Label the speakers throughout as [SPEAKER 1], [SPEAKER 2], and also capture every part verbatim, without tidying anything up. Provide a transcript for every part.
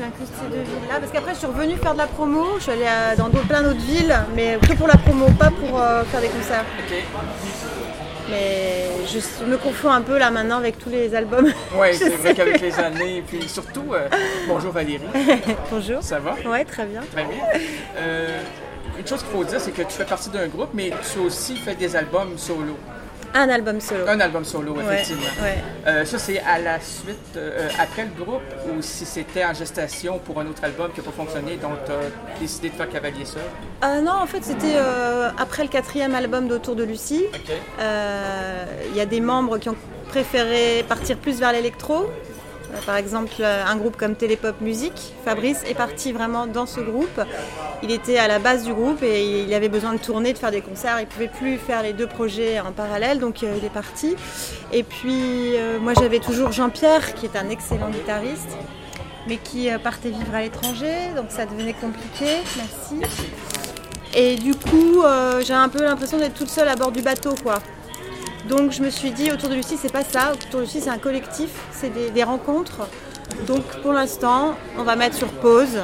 [SPEAKER 1] souviens que de ces deux villes-là. Parce qu'après, je suis revenue faire de la promo. Je suis allée à, dans d'autres, plein d'autres villes, mais que pour la promo, pas pour euh, faire des concerts.
[SPEAKER 2] Ok.
[SPEAKER 1] Mais je me confonds un peu là maintenant avec tous les albums.
[SPEAKER 2] Oui, c'est vrai qu'avec les années, puis surtout, euh, bonjour Valérie.
[SPEAKER 1] Bonjour.
[SPEAKER 2] Ça va?
[SPEAKER 1] Oui, très bien.
[SPEAKER 2] Très bien. Euh, une chose qu'il faut dire, c'est que tu fais partie d'un groupe, mais tu as aussi fait des albums solo.
[SPEAKER 1] Un album solo.
[SPEAKER 2] Un album solo, effectivement.
[SPEAKER 1] Ouais, ouais.
[SPEAKER 2] Euh, ça, c'est à la suite, euh, après le groupe, ou si c'était en gestation pour un autre album qui n'a pas fonctionné, donc tu as décidé de faire Cavalier seul?
[SPEAKER 1] Euh, non, en fait, c'était euh, après le quatrième album d'Autour de Lucie. Il
[SPEAKER 2] OK.
[SPEAKER 1] euh, y a des membres qui ont préféré partir plus vers l'électro. Euh, par exemple, un groupe comme Télépop Musique. Fabrice est parti vraiment dans ce groupe. Il était à la base du groupe et il avait besoin de tourner, de faire des concerts. Il ne pouvait plus faire les deux projets en parallèle, donc euh, il est parti. Et puis, euh, moi, j'avais toujours Jean-Pierre, qui est un excellent guitariste, mais qui euh, partait vivre à l'étranger, donc ça devenait compliqué. Merci. Et du coup, euh, j'ai un peu l'impression d'être toute seule à bord du bateau, quoi. Donc je me suis dit, Autour de Lucie, c'est pas ça. Autour de Lucie, c'est un collectif, c'est des, des rencontres. Donc pour l'instant, on va mettre sur pause.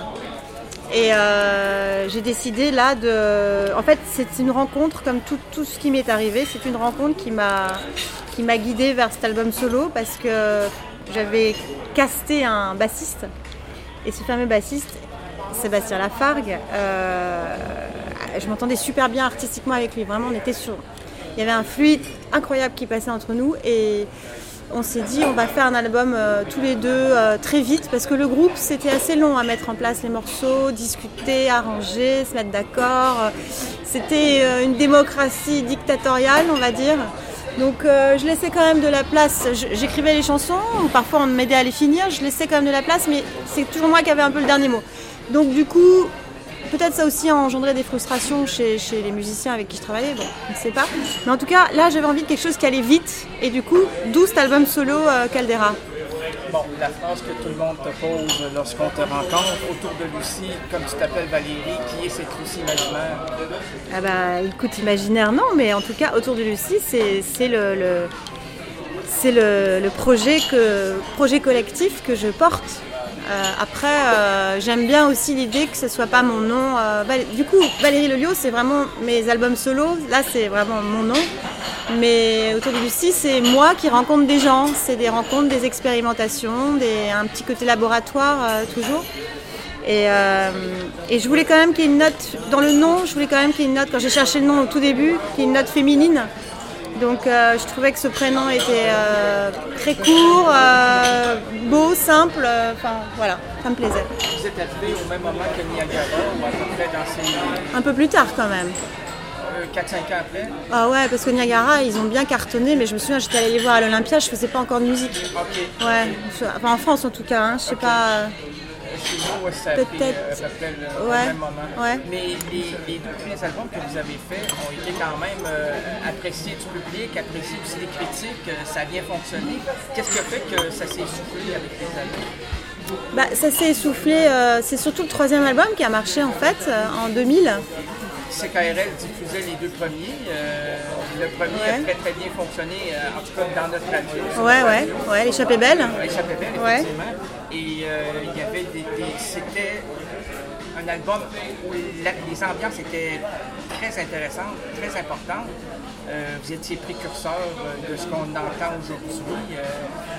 [SPEAKER 1] Et euh, j'ai décidé là de... En fait, c'est une rencontre, comme tout, tout ce qui m'est arrivé, c'est une rencontre qui m'a, qui m'a guidée vers cet album solo parce que j'avais casté un bassiste. Et ce fameux bassiste, Sébastien Lafargue, euh, je m'entendais super bien artistiquement avec lui. Vraiment, on était sur... Il y avait un fluide incroyable qui passait entre nous et on s'est dit on va faire un album euh, tous les deux euh, très vite parce que le groupe c'était assez long à mettre en place les morceaux, discuter, arranger, se mettre d'accord. C'était euh, une démocratie dictatoriale on va dire. Donc euh, je laissais quand même de la place, j'écrivais les chansons, parfois on m'aidait à les finir, je laissais quand même de la place mais c'est toujours moi qui avais un peu le dernier mot. Donc du coup... Peut-être ça aussi a engendré des frustrations chez, chez les musiciens avec qui je travaillais, bon, on ne sait pas. Mais en tout cas, là, j'avais envie de quelque chose qui allait vite. Et du coup, d'où cet album solo euh, Caldera.
[SPEAKER 2] Bon, la phrase que tout le monde te pose lorsqu'on te rencontre, Autour de Lucie, comme tu t'appelles Valérie, qui est cette Lucie imaginaire?
[SPEAKER 1] Ah bah, écoute, imaginaire, non, mais en tout cas, Autour de Lucie, c'est, c'est le... le... C'est le, le projet, que, projet collectif que je porte. Euh, après, euh, j'aime bien aussi l'idée que ce ne soit pas mon nom. Euh, Val- du coup, Valérie Lelio, c'est vraiment mes albums solo. Là, c'est vraiment mon nom. Mais Autour de Lucie, c'est moi qui rencontre des gens. C'est des rencontres, des expérimentations, des, un petit côté laboratoire euh, toujours. Et, euh, et je voulais quand même qu'il y ait une note dans le nom. Je voulais quand même qu'il y ait une note, quand j'ai cherché le nom au tout début, qu'il y ait une note féminine. Donc euh, je trouvais que ce prénom était euh, très court, euh, beau, simple, enfin euh, voilà, ça me plaisait.
[SPEAKER 2] Vous êtes arrivé au même moment que Niagara, ou à peu près dans ces...
[SPEAKER 1] Un peu plus tard quand même.
[SPEAKER 2] Euh, quatre cinq ans après?
[SPEAKER 1] Ah ouais, parce que Niagara, ils ont bien cartonné, mais je me souviens, j'étais allée les voir à l'Olympia, je faisais pas encore de musique.
[SPEAKER 2] Ok.
[SPEAKER 1] Ouais, enfin en France en tout cas, hein, je sais
[SPEAKER 2] okay.
[SPEAKER 1] pas...
[SPEAKER 2] Chez nous, ouais, ça a
[SPEAKER 1] Peut-être.
[SPEAKER 2] pris euh, à peu près le,
[SPEAKER 1] ouais.
[SPEAKER 2] au même moment.
[SPEAKER 1] Ouais.
[SPEAKER 2] Mais les, les deux premiers albums que vous avez faits ont été quand même euh, appréciés du public, appréciés aussi des critiques, euh, ça a bien fonctionné. Qu'est-ce qui a fait que ça s'est essoufflé avec les albums?
[SPEAKER 1] Bah, ça s'est essoufflé, euh, c'est surtout le troisième album qui a marché en fait, euh, en deux mille.
[SPEAKER 2] C K R L diffusait les deux premiers. Euh, le premier ouais. a très très bien fonctionné, euh, en tout cas dans notre radio.
[SPEAKER 1] Ouais, ouais, radio. ouais, L'échappée belle.
[SPEAKER 2] L'échappée belle,
[SPEAKER 1] ouais.
[SPEAKER 2] effectivement. Et euh, il y avait des, des c'était un album où la, les ambiances étaient très intéressantes, très importantes. Euh, vous étiez précurseur de ce qu'on entend aujourd'hui. Euh,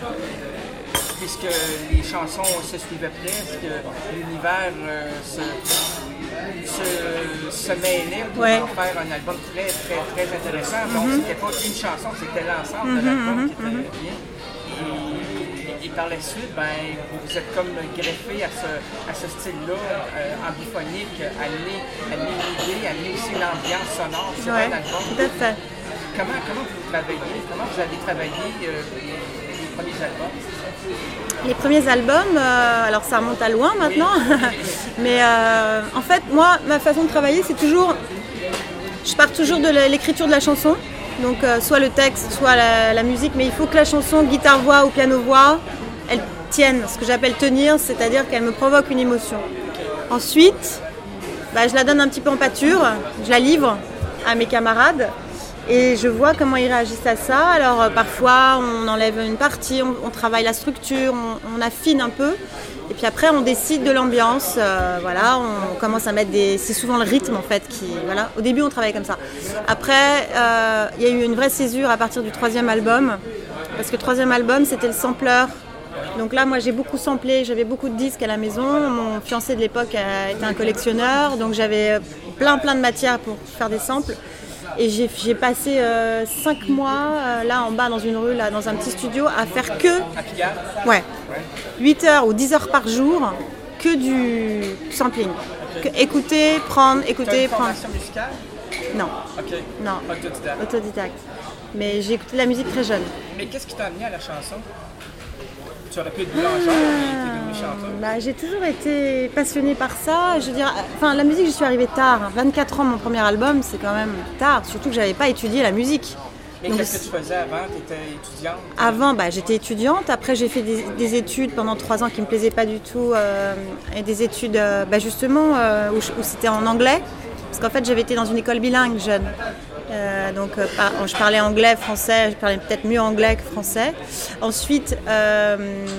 [SPEAKER 2] puisque les chansons se suivaient presque, l'univers euh, se, se, se mêlait pour ouais. en faire un album très, très, très intéressant. Donc, mm-hmm. c'était pas une chanson, c'était l'ensemble mm-hmm, de l'album mm-hmm, qui était mm-hmm. bien. Et, et par la suite, ben, vous êtes comme greffé à ce, à ce style-là, euh, ambiphonique, amener, amener l'idée, amener aussi l'ambiance sonore sur
[SPEAKER 1] ouais,
[SPEAKER 2] un album.
[SPEAKER 1] Tout à fait.
[SPEAKER 2] Comment, comment vous travaillez, comment vous avez travaillé euh, les, les premiers albums?
[SPEAKER 1] Les premiers albums, euh, alors ça remonte à loin maintenant, mais euh, en fait, moi, ma façon de travailler, c'est toujours, je pars toujours de l'écriture de la chanson, donc euh, soit le texte, soit la, la musique, mais il faut que la chanson, guitare-voix ou piano-voix, elle tienne, ce que j'appelle tenir, c'est-à-dire qu'elle me provoque une émotion. Ensuite, bah, je la donne un petit peu en pâture, je la livre à mes camarades, Et je vois comment ils réagissent à ça. Alors euh, parfois on enlève une partie, on, on travaille la structure, on, on affine un peu. Et puis après on décide de l'ambiance. Euh, voilà, on commence à mettre des. C'est souvent le rythme en fait qui. Voilà. Au début on travaille comme ça. Après euh, il y a eu une vraie césure à partir du troisième album. Parce que le troisième album c'était le sampler. Donc là moi j'ai beaucoup samplé, j'avais beaucoup de disques à la maison. Mon fiancé de l'époque était un collectionneur. Donc j'avais plein plein de matière pour faire des samples. Et j'ai, j'ai passé euh, cinq mois euh, là en bas dans une rue, là, dans un petit studio, à faire que ouais, huit heures ou dix heures par jour, que du sampling. Okay. Que écouter, prendre, écouter, prendre.
[SPEAKER 2] Formation musicale?
[SPEAKER 1] Non.
[SPEAKER 2] Ok.
[SPEAKER 1] Non.
[SPEAKER 2] Autodidacte.
[SPEAKER 1] Autodidacte. Mais j'ai écouté de la musique très jeune.
[SPEAKER 2] Mais qu'est-ce qui t'a amené à la chanson? Tu aurais pu être boulangère, mais tu es devenue chanteuse.
[SPEAKER 1] Bah, j'ai toujours été passionnée par ça. Je veux dire, enfin, la musique, j'y suis arrivée tard. vingt-quatre ans, mon premier album, c'est quand même tard. Surtout que j'avais pas étudié la musique.
[SPEAKER 2] Mais donc, qu'est-ce que tu faisais avant? Tu étais étudiante?
[SPEAKER 1] Avant, bah, j'étais étudiante. Après, j'ai fait des, des études pendant trois ans qui me plaisaient pas du tout. Euh, et des études, euh, bah, justement, euh, où, où c'était en anglais. Parce qu'en fait, j'avais été dans une école bilingue jeune. Euh, donc euh, par, je parlais anglais, français, je parlais peut-être mieux anglais que français. Ensuite, euh,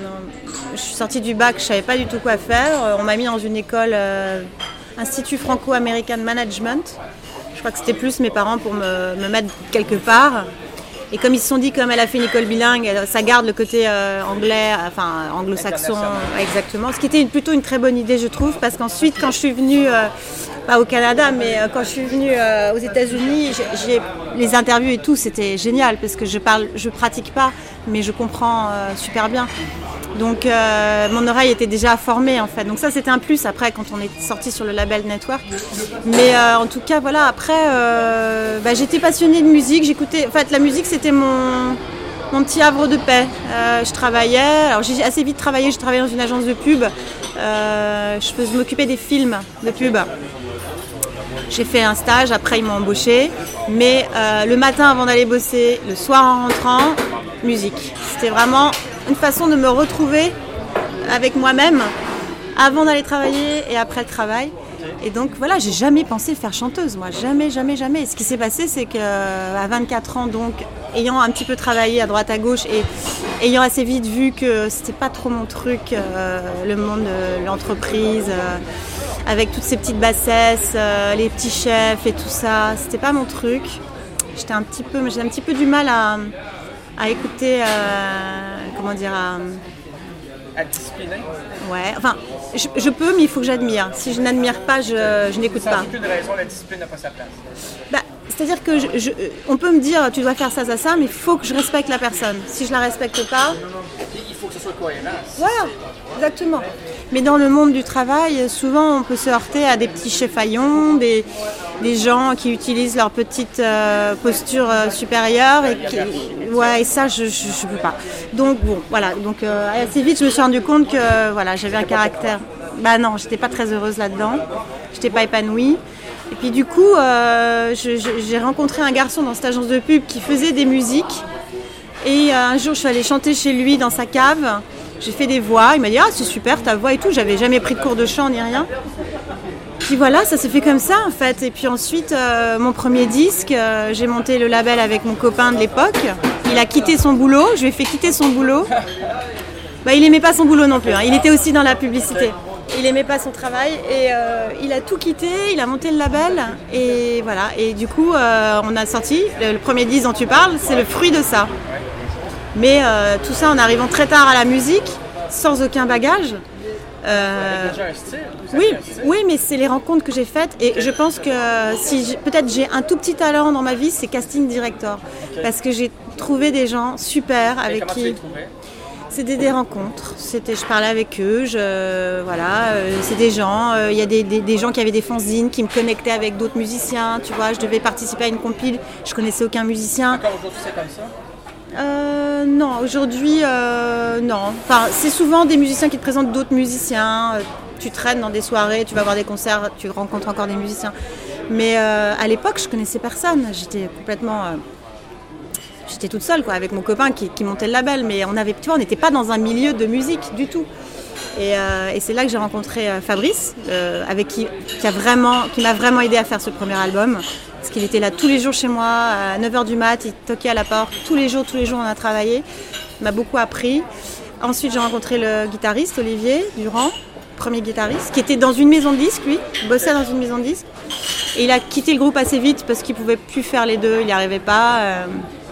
[SPEAKER 1] je suis sortie du bac, je ne savais pas du tout quoi faire. On m'a mis dans une école, euh, Institut Franco-American Management. Je crois que c'était plus mes parents pour me, me mettre quelque part. Et comme ils se sont dit, comme elle a fait une école bilingue, ça garde le côté euh, anglais, enfin anglo-saxon, exactement. Ce qui était une, plutôt une très bonne idée, je trouve, parce qu'ensuite, quand je suis venue, euh, pas au Canada, mais euh, quand je suis venue euh, aux États-Unis, j'ai, j'ai, les interviews et tout, c'était génial, parce que je parle, je pratique pas, mais je comprends euh, super bien. Donc euh, mon oreille était déjà formée en fait. Donc ça c'était un plus après quand on est sorti sur le label Network. Mais euh, en tout cas voilà, après euh, bah, j'étais passionnée de musique, j'écoutais. En fait la musique c'était mon, mon petit havre de paix. Euh, je travaillais, alors j'ai assez vite travaillé, j'ai travaillé dans une agence de pub. Euh, je faisais m'occuper des films de pub. J'ai fait un stage, après ils m'ont embauché. Mais euh, le matin avant d'aller bosser, le soir en rentrant, musique. C'était vraiment une façon de me retrouver avec moi-même avant d'aller travailler et après le travail. Et donc voilà, j'ai jamais pensé faire chanteuse, moi, jamais, jamais, jamais. Ce qui s'est passé, c'est qu'à vingt-quatre ans, donc, ayant un petit peu travaillé à droite à gauche et ayant assez vite vu que c'était pas trop mon truc, euh, le monde de l'entreprise, euh, avec toutes ces petites bassesses, euh, les petits chefs et tout ça, c'était pas mon truc. J'étais un petit peu, j'ai un petit peu du mal à, à écouter, euh, comment dire, à...
[SPEAKER 2] À discipliner?
[SPEAKER 1] Ouais, enfin, je, je peux, mais il faut que j'admire. Si je n'admire pas, je, je n'écoute pas.
[SPEAKER 2] Sans aucune raison, la discipline n'a pas sa place.
[SPEAKER 1] Bah, c'est-à-dire que je, je, on peut me dire, tu dois faire ça, ça, ça, mais il faut que je respecte la personne. Si je la respecte pas...
[SPEAKER 2] Il faut que ce soit cohérent.
[SPEAKER 1] Voilà, exactement. Mais dans le monde du travail, souvent, on peut se heurter à des petits chefaillons, des, des gens qui utilisent leur petite euh, posture euh, supérieure. Et, qui, ouais, et ça, je ne peux pas. Donc, bon, voilà. Donc, euh, assez vite, je me suis rendu compte que euh, voilà, j'avais un caractère... Bah non, j'étais pas très heureuse là-dedans. J'étais pas épanouie. Et puis, du coup, euh, je, je, j'ai rencontré un garçon dans cette agence de pub qui faisait des musiques. Et euh, un jour, je suis allée chanter chez lui dans sa cave. J'ai fait des voix. Il m'a dit « Ah, c'est super ta voix et tout ». J'avais jamais pris de cours de chant ni rien. Puis voilà, ça s'est fait comme ça en fait. Et puis ensuite, euh, mon premier disque, euh, j'ai monté le label avec mon copain de l'époque. Il a quitté son boulot. Je lui ai fait quitter son boulot. Bah, il aimait pas son boulot non plus. Hein. Il était aussi dans la publicité. Il aimait pas son travail et euh, il a tout quitté. Il a monté le label et voilà. Et du coup, euh, on a sorti le, le premier disque dont tu parles. C'est le fruit de ça. Mais euh, tout ça en arrivant très tard à la musique, sans aucun bagage.
[SPEAKER 2] Euh... Déjà un style,
[SPEAKER 1] oui, un style. Oui, mais c'est les rencontres que j'ai faites. Et je pense que si j'ai, peut-être j'ai un tout petit talent dans ma vie, c'est casting director. Okay. Parce que j'ai trouvé des gens super et avec qui... C'était des rencontres. C'était, je parlais avec eux. Je, voilà, euh, c'est des gens. Il euh, y a des, des, des gens qui avaient des fanzines qui me connectaient avec d'autres musiciens. Tu vois, je devais participer à une compile. Je connaissais aucun musicien.
[SPEAKER 2] Encore aujourd'hui, c'est comme ça?
[SPEAKER 1] Euh, non, aujourd'hui, euh, non. Enfin, c'est souvent des musiciens qui te présentent d'autres musiciens. Tu traînes dans des soirées, tu vas voir des concerts, tu rencontres encore des musiciens. Mais euh, à l'époque, je connaissais personne. J'étais complètement... Euh, j'étais toute seule, quoi, avec mon copain qui, qui montait le label. Mais on avait, tu vois, on n'était pas dans un milieu de musique du tout. Et, euh, et c'est là que j'ai rencontré euh, Fabrice, euh, avec qui, qui, a vraiment, qui m'a vraiment aidé à faire ce premier album. Parce qu'il était là tous les jours chez moi, à neuf heures du mat, il toquait à la porte. Tous les jours, tous les jours, on a travaillé. Il m'a beaucoup appris. Ensuite, j'ai rencontré le guitariste, Olivier Durand, premier guitariste, qui était dans une maison de disques, lui. Il bossait dans une maison de disques. Et il a quitté le groupe assez vite parce qu'il ne pouvait plus faire les deux, il n'y arrivait pas. Euh,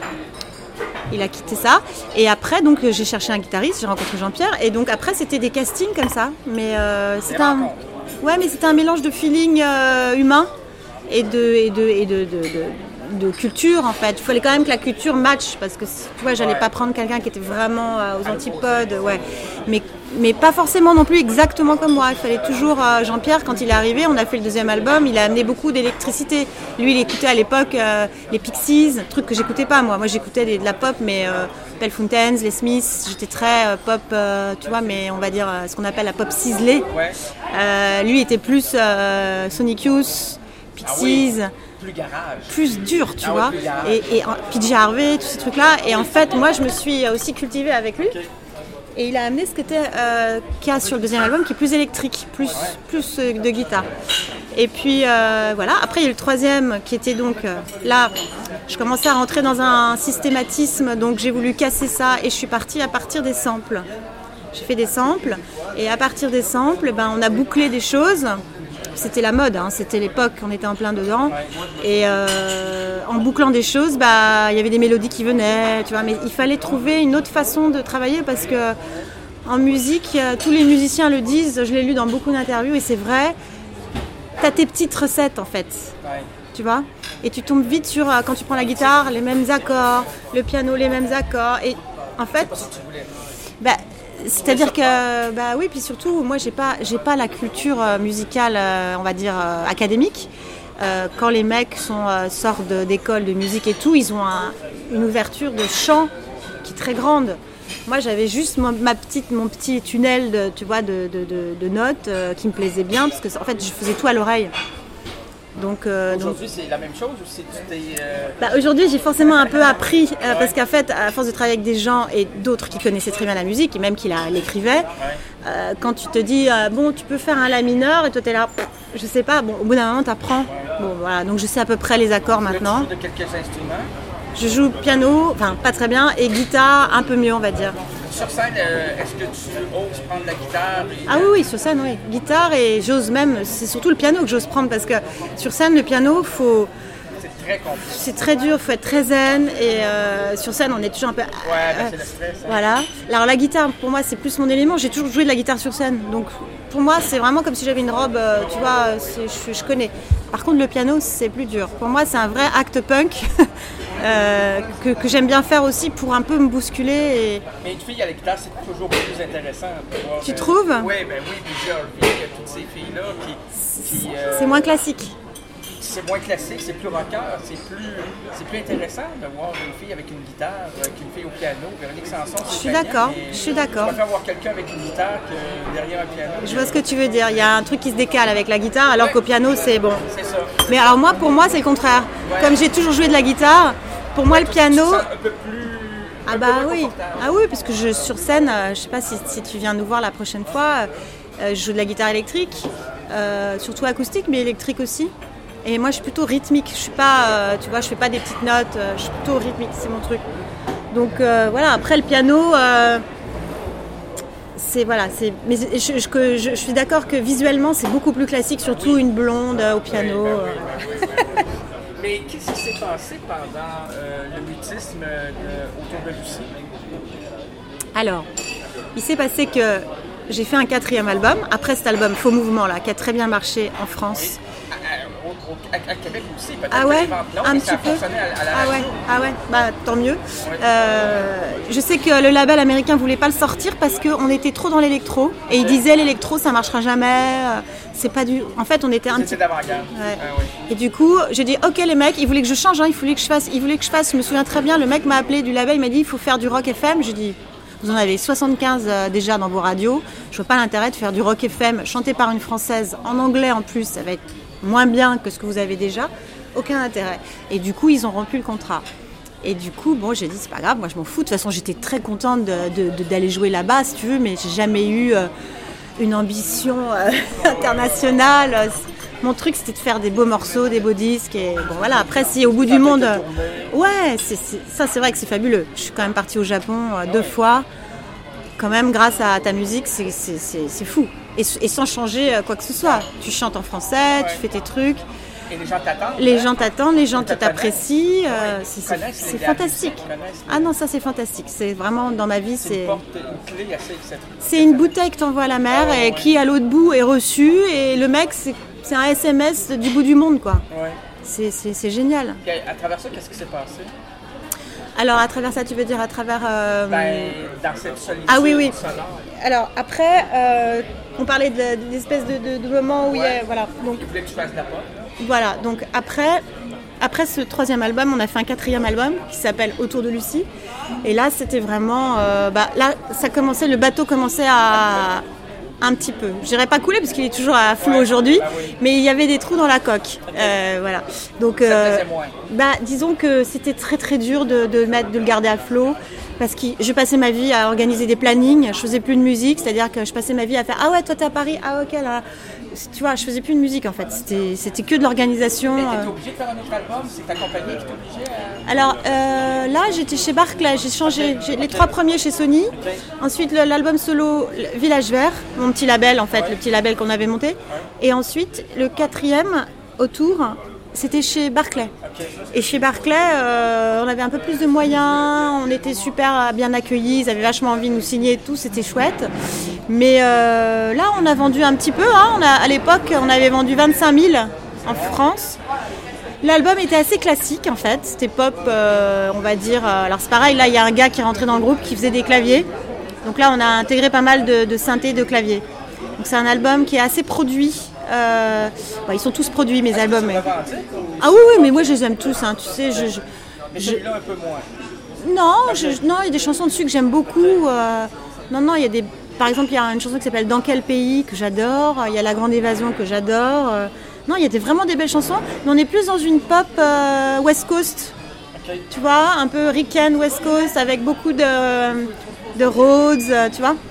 [SPEAKER 1] il a quitté ça. Et après, donc, j'ai cherché un guitariste, j'ai rencontré Jean-Pierre. Et donc après, c'était des castings comme ça. Mais euh, c'était un... Ouais, mais c'était un mélange de feeling euh, humain et de, et de, et de, de, de, de culture, en fait. Il fallait quand même que la culture matche, parce que, tu vois, j'allais pas prendre quelqu'un qui était vraiment euh, aux antipodes, ouais. Mais, mais pas forcément non plus exactement comme moi. Il fallait toujours... Euh, Jean-Pierre, quand il est arrivé, on a fait le deuxième album, il a amené beaucoup d'électricité. Lui, il écoutait à l'époque euh, les Pixies, truc que j'écoutais pas, moi. Moi, j'écoutais des, de la pop, mais euh, Pell Fountains, les Smiths, j'étais très euh, pop, euh, tu vois, mais on va dire euh, ce qu'on appelle la pop ciselée. Euh, lui, était plus euh, Sonic Youth, Pixies, ah oui,
[SPEAKER 2] plus garage,
[SPEAKER 1] plus dur, tu
[SPEAKER 2] ah
[SPEAKER 1] vois,
[SPEAKER 2] ouais,
[SPEAKER 1] et, et P J Harvey, tous ces trucs-là. Et en fait, moi, je me suis aussi cultivée avec lui. Okay. Et il a amené ce qu'était euh, qu'il y a sur le deuxième album, qui est plus électrique, plus, ouais. plus euh, de guitare. Et puis euh, voilà. Après, il y a eu le troisième qui était donc euh, là. Je commençais à rentrer dans un systématisme, donc j'ai voulu casser ça et je suis partie à partir des samples. J'ai fait des samples et à partir des samples, ben, on a bouclé des choses. C'était la mode, hein, c'était l'époque, on était en plein dedans. Et euh, en bouclant des choses, bah, il y avait des mélodies qui venaient, tu vois. Mais il fallait trouver une autre façon de travailler parce que en musique, tous les musiciens le disent, je l'ai lu dans beaucoup d'interviews et c'est vrai, t'as tes petites recettes en fait, tu vois. Et tu tombes vite sur, quand tu prends la guitare, les mêmes accords, le piano, les mêmes accords. Et en fait, bah, c'est-à-dire que, bah oui, puis surtout, moi, j'ai pas, j'ai pas la culture musicale, euh, on va dire, euh, académique. Euh, quand les mecs sont, euh, sortent de, d'école de musique et tout, ils ont un, une ouverture de chant qui est très grande. Moi, j'avais juste mon, ma petite, mon petit tunnel de, tu vois, de, de, de, de notes euh, qui me plaisait bien, parce que, en fait, je faisais tout à l'oreille. Donc, euh,
[SPEAKER 2] aujourd'hui, donc... c'est la même chose ou c'est tu t'es, euh...
[SPEAKER 1] bah, aujourd'hui, j'ai forcément un peu appris euh, ouais. parce qu'en fait, à force de travailler avec des gens et d'autres qui connaissaient très bien la musique et même qui la, l'écrivaient, ouais. euh, quand tu te dis euh, bon, tu peux faire un la mineur et toi t'es là, je sais pas. Bon, au bout d'un moment, t'apprends. Ouais. Bon, voilà. Donc, je sais à peu près les accords maintenant.
[SPEAKER 2] Tu joues de quelques instruments?
[SPEAKER 1] Je joue piano, enfin pas très bien, et guitare un peu mieux, on va dire.
[SPEAKER 2] Sur scène, euh, est-ce que tu oses prendre la guitare et...
[SPEAKER 1] Ah oui, oui, sur scène, oui. Guitare et j'ose même, c'est surtout le piano que j'ose prendre parce que sur scène, le piano, faut...
[SPEAKER 2] c'est très compliqué.
[SPEAKER 1] C'est très dur, il faut être très zen et euh, sur scène, on est toujours un peu...
[SPEAKER 2] Ouais, euh, c'est le stress. Hein.
[SPEAKER 1] Voilà. Alors la guitare, pour moi, c'est plus mon élément. J'ai toujours joué de la guitare sur scène, donc pour moi, c'est vraiment comme si j'avais une robe, euh, tu vois, c'est, je, je connais. Par contre, le piano, c'est plus dur. Pour moi, c'est un vrai acte punk. Euh, que, que j'aime bien faire aussi pour un peu me bousculer. Et...
[SPEAKER 2] Mais une fille à la guitare, c'est toujours plus intéressant. Voir,
[SPEAKER 1] tu
[SPEAKER 2] euh,
[SPEAKER 1] trouves?
[SPEAKER 2] Oui, ben oui, déjà, toutes ces filles-là qui... qui euh,
[SPEAKER 1] c'est moins classique.
[SPEAKER 2] C'est moins classique, c'est plus rocker, c'est plus, c'est plus intéressant de voir une fille avec une guitare, avec une fille au piano. Véronique Sanson, c'est
[SPEAKER 1] je suis d'accord, je suis d'accord.
[SPEAKER 2] Je préfère voir quelqu'un avec une guitare que derrière un piano.
[SPEAKER 1] Je vois ce que tu veux dire, il y a un truc qui se décale avec la guitare, alors ouais, qu'au piano, c'est bon.
[SPEAKER 2] C'est ça.
[SPEAKER 1] Mais alors moi, pour moi, c'est le contraire. Ouais. Comme j'ai toujours joué de la guitare, pour moi,
[SPEAKER 2] ouais,
[SPEAKER 1] le piano...
[SPEAKER 2] Tu te sens un peu plus...
[SPEAKER 1] Ah bah oui, ah oui, parce que je, sur scène, euh, je sais pas si, si tu viens nous voir la prochaine fois, euh, je joue de la guitare électrique, euh, surtout acoustique, mais électrique aussi. Et moi, je suis plutôt rythmique. Je suis pas, euh, tu vois, je fais pas des petites notes. Euh, je suis plutôt rythmique, c'est mon truc. Donc euh, voilà. Après le piano, euh, c'est voilà, c'est. Mais je, je, je, je suis d'accord que visuellement, c'est beaucoup plus classique, surtout une blonde euh, au piano.
[SPEAKER 2] Oui, ben oui, ben oui, ben oui. Mais qu'est-ce qui s'est passé pendant euh, le mutisme de, autour de Lucie?
[SPEAKER 1] Alors, il s'est passé que j'ai fait un quatrième album. Après cet album, Faux Mouvement, là, qui a très bien marché en France.
[SPEAKER 2] À, à Québec aussi, peut-être
[SPEAKER 1] ah ouais,
[SPEAKER 2] non,
[SPEAKER 1] un
[SPEAKER 2] mais
[SPEAKER 1] petit
[SPEAKER 2] ça a
[SPEAKER 1] peu.
[SPEAKER 2] fonctionné à, à la
[SPEAKER 1] ah
[SPEAKER 2] radio.
[SPEAKER 1] ouais, ah ouais, bah tant mieux.
[SPEAKER 2] Ouais.
[SPEAKER 1] Euh, je sais que le label américain voulait pas le sortir parce qu'on était trop dans l'électro et il disait l'électro ça marchera jamais. C'est pas du. En fait, on était un
[SPEAKER 2] C'était
[SPEAKER 1] petit.
[SPEAKER 2] d'avant-garde.
[SPEAKER 1] Ouais.
[SPEAKER 2] Ah, oui.
[SPEAKER 1] Et du coup, j'ai dit ok les mecs, ils voulaient que je change, hein, il voulait que je fasse, ils voulaient que je fasse. Je me souviens très bien, le mec m'a appelé du label, il m'a dit il faut faire du rock F M. J'ai dit vous en avez soixante-quinze euh, déjà dans vos radios. Je vois pas l'intérêt de faire du rock F M chanté par une française en anglais en plus, ça va être moins bien que ce que vous avez déjà, aucun intérêt. Et du coup, ils ont rompu le contrat. Et du coup, bon, j'ai dit, c'est pas grave, moi je m'en fous. De toute façon, j'étais très contente de, de, de, d'aller jouer là-bas, si tu veux, mais j'ai jamais eu... Euh, une ambition euh, internationale. Mon truc, c'était de faire des beaux morceaux, des beaux disques. Et bon, voilà. Après, si au bout du monde, euh, ouais, c'est, c'est, ça, c'est vrai que c'est fabuleux. Je suis quand même partie au Japon euh, deux fois. Quand même, grâce à ta musique, c'est, c'est, c'est, c'est fou. Et, et sans changer euh, quoi que ce soit. Tu chantes en français, ouais. Tu fais tes trucs.
[SPEAKER 2] Et les gens t'attendent.
[SPEAKER 1] Les
[SPEAKER 2] hein?
[SPEAKER 1] gens t'attendent, les gens t'apprécient. Euh,
[SPEAKER 2] ouais,
[SPEAKER 1] c'est c'est, c'est fantastique.
[SPEAKER 2] Musique,
[SPEAKER 1] ah non, ça c'est fantastique. C'est vraiment dans ma vie.
[SPEAKER 2] C'est,
[SPEAKER 1] c'est
[SPEAKER 2] une, porte, une clé assez exceptionnelle.
[SPEAKER 1] C'est une bouteille que t'envoies à la mer oh, et ouais. qui à l'autre bout est reçue. Et le mec, c'est, c'est un S M S du bout du monde, quoi.
[SPEAKER 2] Ouais.
[SPEAKER 1] C'est, c'est, c'est génial.
[SPEAKER 2] Et à travers ça, qu'est-ce qui s'est passé?
[SPEAKER 1] Alors à travers ça, tu veux dire à travers... Euh...
[SPEAKER 2] Ben, dans cette solitude
[SPEAKER 1] ah oui, oui.
[SPEAKER 2] sonore.
[SPEAKER 1] Alors après, euh, on parlait de, de l'espèce de, de, de moment où ouais. il y a... Voilà.
[SPEAKER 2] Donc, il voulait que tu fasses la porte.
[SPEAKER 1] Voilà, donc après, après ce troisième album, on a fait un quatrième album qui s'appelle Autour de Lucie. Et là, c'était vraiment... Euh, bah, là, ça commençait, le bateau commençait à... Un petit peu. Je dirais pas couler parce qu'il est toujours à flot ouais, aujourd'hui, bah oui. mais il y avait des trous dans la coque. Okay. Euh, voilà. Donc, euh, bah, disons que c'était très très dur de, de, mettre, de le garder à flot parce que je passais ma vie à organiser des plannings. Je faisais plus de musique, c'est-à-dire que je passais ma vie à faire ah ouais toi t'es à Paris, ah ok là. Tu vois, je faisais plus de musique en fait. C'était, c'était que de l'organisation.
[SPEAKER 2] Mais t'étais obligée de faire un autre album? C'est ta compagnie qui t'obligeait à...
[SPEAKER 1] Alors euh, là, j'étais chez Barclay. J'ai changé. Okay. J'ai les trois premiers chez Sony. Okay. Ensuite, le, l'album solo Village Vert, mon petit label en fait, ouais. le petit label qu'on avait monté. Ouais. Et ensuite, le quatrième autour, c'était chez Barclay. Okay. Et chez Barclay, euh, on avait un peu plus de moyens. On était super bien accueillis. Ils avaient vachement envie de nous signer et tout. C'était chouette. Mais euh, là, on a vendu un petit peu. Hein. On a, à l'époque, on avait vendu vingt-cinq mille en France. L'album était assez classique, en fait. C'était pop, euh, on va dire. Alors, c'est pareil, là, il y a un gars qui est rentré dans le groupe qui faisait des claviers. Donc là, on a intégré pas mal de, de synthés, de claviers. Donc, c'est un album qui est assez produit. Euh, bah, ils sont tous produits, mes albums. Mais... Ah oui, oui, mais moi, je les aime tous. Hein, tu sais, je... je
[SPEAKER 2] mais celui-là, un peu moins.
[SPEAKER 1] Non, je, non, il y a des chansons dessus que j'aime beaucoup. Euh... Non, non, il y a des... Par exemple, il y a une chanson qui s'appelle « Dans quel pays » que j'adore. Il y a « La Grande Évasion » que j'adore. Non, il y a des, vraiment des belles chansons. Mais on est plus dans une pop euh, West Coast. Okay. Tu vois, un peu ricaine West Coast avec beaucoup de, de Rhodes, tu vois.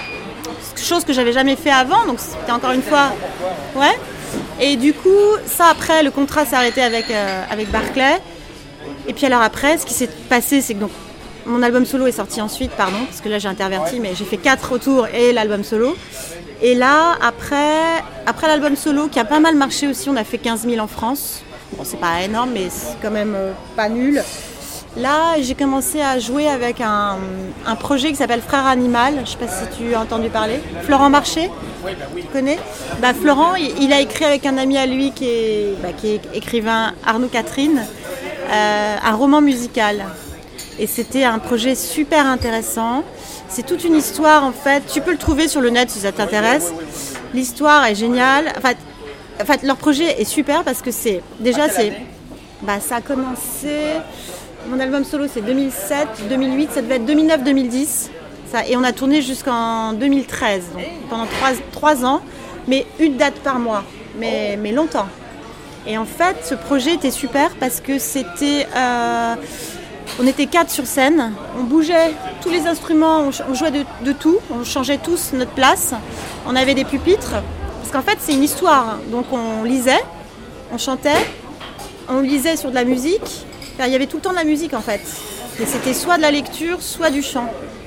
[SPEAKER 1] Chose que j'avais jamais fait avant. Donc, c'était encore une fois... Ouais. Et du coup, ça après, le contrat s'est arrêté avec, euh, avec Barclay. Et puis alors après, ce qui s'est passé, c'est que donc, mon album solo est sorti ensuite, pardon, parce que là j'ai interverti, mais j'ai fait quatre autours et l'album solo. Et là, après, après l'album solo, qui a pas mal marché aussi, on a fait quinze mille en France. Bon, c'est pas énorme, mais c'est quand même euh, pas nul. Là, j'ai commencé à jouer avec un, un projet qui s'appelle Frère Animal. Je sais pas si tu as entendu parler. Florent Marché,
[SPEAKER 2] oui, bah oui.
[SPEAKER 1] Tu connais bah, Florent, il, il a écrit avec un ami à lui qui est, bah, qui est écrivain, Arnaud Catherine, euh, un roman musical. Et c'était un projet super intéressant. C'est toute une histoire en fait. Tu peux le trouver sur le net si ça t'intéresse. L'histoire est géniale. En fait, en fait leur projet est super parce que c'est déjà c'est. Bah ça a commencé. Mon album solo c'est deux mille sept, deux mille huit, ça devait être deux mille neuf, deux mille dix. Ça, et on a tourné jusqu'en deux mille treize, donc pendant trois, trois ans, mais une date par mois, mais, mais longtemps. Et en fait, ce projet était super parce que c'était. Euh, On était quatre sur scène, on bougeait tous les instruments, on jouait de, de tout, on changeait tous notre place, on avait des pupitres, parce qu'en fait c'est une histoire, donc on lisait, on chantait, on lisait sur de la musique, enfin, il y avait tout le temps de la musique en fait, et c'était soit de la lecture, soit du chant.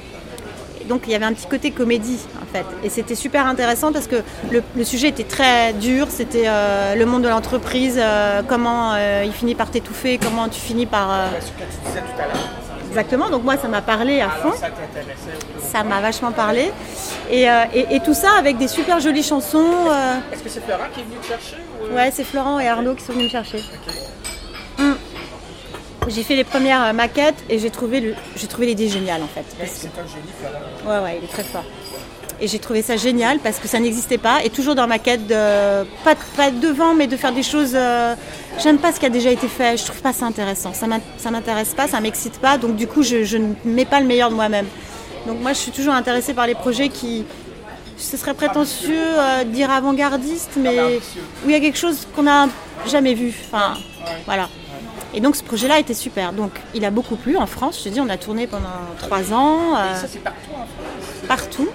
[SPEAKER 1] Et donc il y avait un petit côté comédie en fait, et c'était super intéressant parce que le, le sujet était très dur, c'était euh, le monde de l'entreprise, euh, comment euh, il finit par t'étouffer, comment tu finis par... Euh...
[SPEAKER 2] Ce que tu disais tout à l'heure.
[SPEAKER 1] Exactement, donc moi ça m'a parlé à fond.
[SPEAKER 2] Alors, ça t'intéressait.
[SPEAKER 1] Ça m'a vachement parlé. Et, euh, et, et tout ça avec des super jolies chansons. Euh...
[SPEAKER 2] Est-ce que c'est Florent qui est venu te chercher ou...
[SPEAKER 1] Ouais, c'est Florent et Arnaud qui sont venus me chercher.
[SPEAKER 2] Okay.
[SPEAKER 1] Hum. J'ai fait les premières maquettes et j'ai trouvé, le, j'ai trouvé l'idée géniale en fait.
[SPEAKER 2] Parce c'est que... un génie, Florent.
[SPEAKER 1] Ouais, ouais, il est très fort. Et j'ai trouvé ça génial parce que ça n'existait pas. Et toujours dans ma quête, de, pas, pas devant, mais de faire des choses... Euh, j'aime pas ce qui a déjà été fait, je trouve pas ça intéressant. Ça ne m'intéresse pas, ça m'excite pas. Donc du coup, je, je ne mets pas le meilleur de moi-même. Donc moi, je suis toujours intéressée par les projets qui... Ce serait prétentieux euh, de dire avant-gardiste, mais où il y a quelque chose qu'on n'a jamais vu. Enfin, voilà. Et donc ce projet-là était super. Donc il a beaucoup plu en France. Je te dis, on a tourné pendant trois ans.
[SPEAKER 2] Euh, Et ça, c'est partout en France?
[SPEAKER 1] Partout.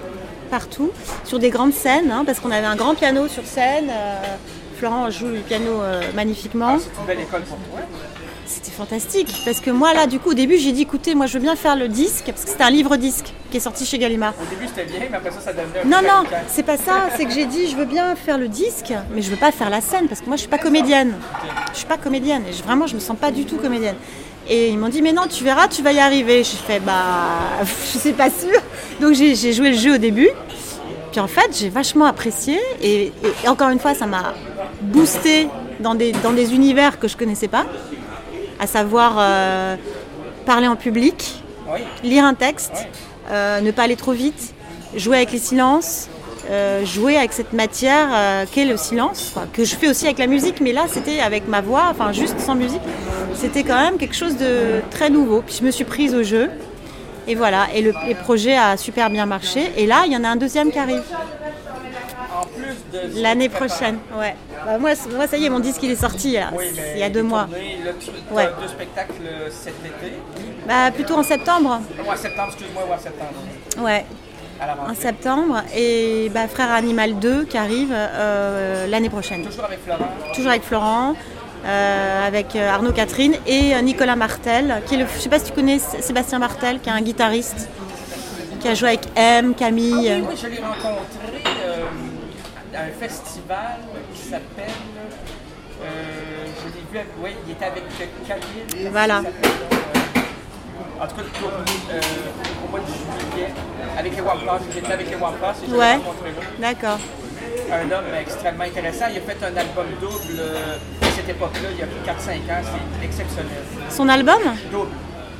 [SPEAKER 1] partout, sur des grandes scènes, hein, parce qu'on avait un grand piano sur scène. Euh, Florent joue du piano euh, magnifiquement.
[SPEAKER 2] Ah, c'est une belle école pour toi.
[SPEAKER 1] C'était fantastique, parce que moi là, du coup, au début, j'ai dit, écoutez, moi je veux bien faire le disque, parce que c'était un livre-disque qui est sorti chez Gallimard.
[SPEAKER 2] Au début, c'était bien, mais après ça, ça devenait un
[SPEAKER 1] Non,
[SPEAKER 2] peu
[SPEAKER 1] non,
[SPEAKER 2] radical.
[SPEAKER 1] c'est pas ça, c'est que j'ai dit, je veux bien faire le disque, mais je veux pas faire la scène, parce que moi je suis pas comédienne. Je suis pas comédienne, et je- vraiment, je me sens pas du tout comédienne. Et ils m'ont dit, mais non, tu verras, tu vas y arriver. J'ai fait, bah, je suis pas sûre. Donc j'ai j'ai joué le jeu au début. Puis en fait, j'ai vachement apprécié. Et, et- et encore une fois, ça m'a boosté dans des, dans des univers que je connaissais pas. À savoir euh, parler en public,
[SPEAKER 2] Oui.
[SPEAKER 1] lire un texte, euh, ne pas aller trop vite, jouer avec les silences, euh, jouer avec cette matière euh, qu'est le silence, quoi, que je fais aussi avec la musique, mais là c'était avec ma voix, enfin juste sans musique. C'était quand même quelque chose de très nouveau. Puis je me suis prise au jeu. Et voilà, et le, le projet a super bien marché. Et là, il y en a un deuxième qui arrive
[SPEAKER 2] En plus de...
[SPEAKER 1] l'année prochaine. Ouais. Bah, moi, c- moi, ça y est, mon disque il est sorti là,
[SPEAKER 2] Oui, mais
[SPEAKER 1] il y a deux
[SPEAKER 2] les
[SPEAKER 1] mois.
[SPEAKER 2] tournées, là, tu as
[SPEAKER 1] Ouais.
[SPEAKER 2] deux spectacles euh, cet été.
[SPEAKER 1] Bah, plutôt en septembre.
[SPEAKER 2] Ou en septembre, excuse-moi, ou en septembre.
[SPEAKER 1] Ouais.
[SPEAKER 2] À la
[SPEAKER 1] En
[SPEAKER 2] rentrée.
[SPEAKER 1] septembre. Et bah, Frère Animal deux qui arrive euh, l'année prochaine.
[SPEAKER 2] Toujours avec Florent.
[SPEAKER 1] Toujours avec Florent, euh, avec euh, Arnaud Catherine et euh, Nicolas Martel, qui est le, je sais pas si tu connais S- Sébastien Martel, qui est un guitariste, qui a joué avec M, Camille.
[SPEAKER 2] Ah oui, oui, je l'ai rencontré euh, à un festival qui s'appelle. Euh, je l'ai vu, avec- oui, il était avec Camille.
[SPEAKER 1] Voilà.
[SPEAKER 2] Il s'appelle, euh, en tout cas, euh, au mois de juillet, avec les Wampas. J'étais avec les Wampas et je l'ai
[SPEAKER 1] Ouais.
[SPEAKER 2] rencontré là.
[SPEAKER 1] D'accord.
[SPEAKER 2] Un homme extrêmement intéressant. Il a fait un album double euh, à cette époque-là, il y a quatre cinq ans. C'est exceptionnel.
[SPEAKER 1] Son album?
[SPEAKER 2] Double.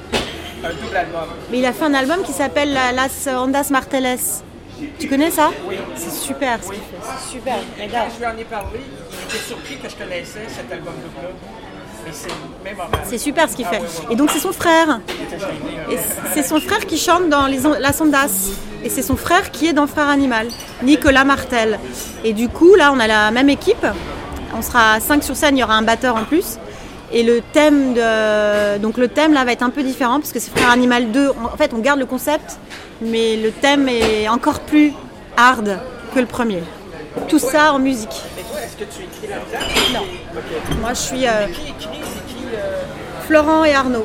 [SPEAKER 2] Un double album.
[SPEAKER 1] Mais il a fait un album qui s'appelle La- Las Ondas Marteles. Tu connais ça?
[SPEAKER 2] Oui.
[SPEAKER 1] C'est super ce qu'il fait. C'est super.
[SPEAKER 2] Et quand je lui en ai parlé, il était surpris que je connaissais cet album double-là. Mais c'est même en
[SPEAKER 1] C'est super ce qu'il
[SPEAKER 2] Ah
[SPEAKER 1] fait.
[SPEAKER 2] oui, oui, oui.
[SPEAKER 1] Et donc c'est son frère.
[SPEAKER 2] Il était gêné, hein.
[SPEAKER 1] Et c'est son frère qui chante dans les, on- Las Ondas. Et c'est son frère qui est dans Frère Animal, Nicolas Martel. Et du coup, là, on a la même équipe. On sera cinq sur scène, il y aura un batteur en plus. Et le thème, de... donc le thème là va être un peu différent parce que c'est Frère Animal deux. En fait, on garde le concept, mais le thème est encore plus hard que le premier. Tout ça en musique.
[SPEAKER 2] Et toi, est-ce que tu écris là-dedans?
[SPEAKER 1] Non.
[SPEAKER 2] Ok.
[SPEAKER 1] Moi, je suis euh,
[SPEAKER 2] Qui écrit? C'est qui? euh,
[SPEAKER 1] Florent et Arnaud.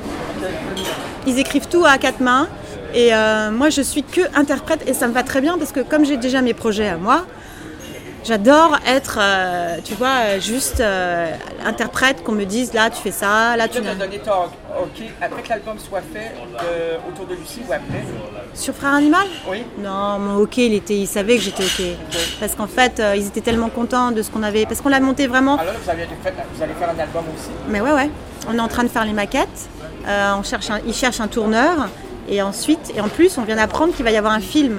[SPEAKER 1] Ils écrivent tout à quatre mains. Et euh, moi, je suis que interprète et ça me va très bien parce que comme j'ai déjà mes projets à moi, j'adore être, euh, tu vois, euh, juste euh, interprète, qu'on me dise là tu fais ça, là tu
[SPEAKER 2] Tu
[SPEAKER 1] n'as...
[SPEAKER 2] as donné ton OK après que l'album soit fait euh, autour de Lucie ou après?
[SPEAKER 1] Sur Frère Animal?
[SPEAKER 2] Oui.
[SPEAKER 1] Non, mon ok, il était, il savait que j'étais ok. Parce qu'en fait, euh, ils étaient tellement contents de ce qu'on avait, parce qu'on l'a monté vraiment.
[SPEAKER 2] Alors là, vous, avez fait, vous allez faire un album aussi.
[SPEAKER 1] Mais ouais, ouais. On est en train de faire les maquettes. Euh, on cherche, un, ils cherchent un tourneur. Et ensuite, et en plus, on vient d'apprendre qu'il va y avoir un film.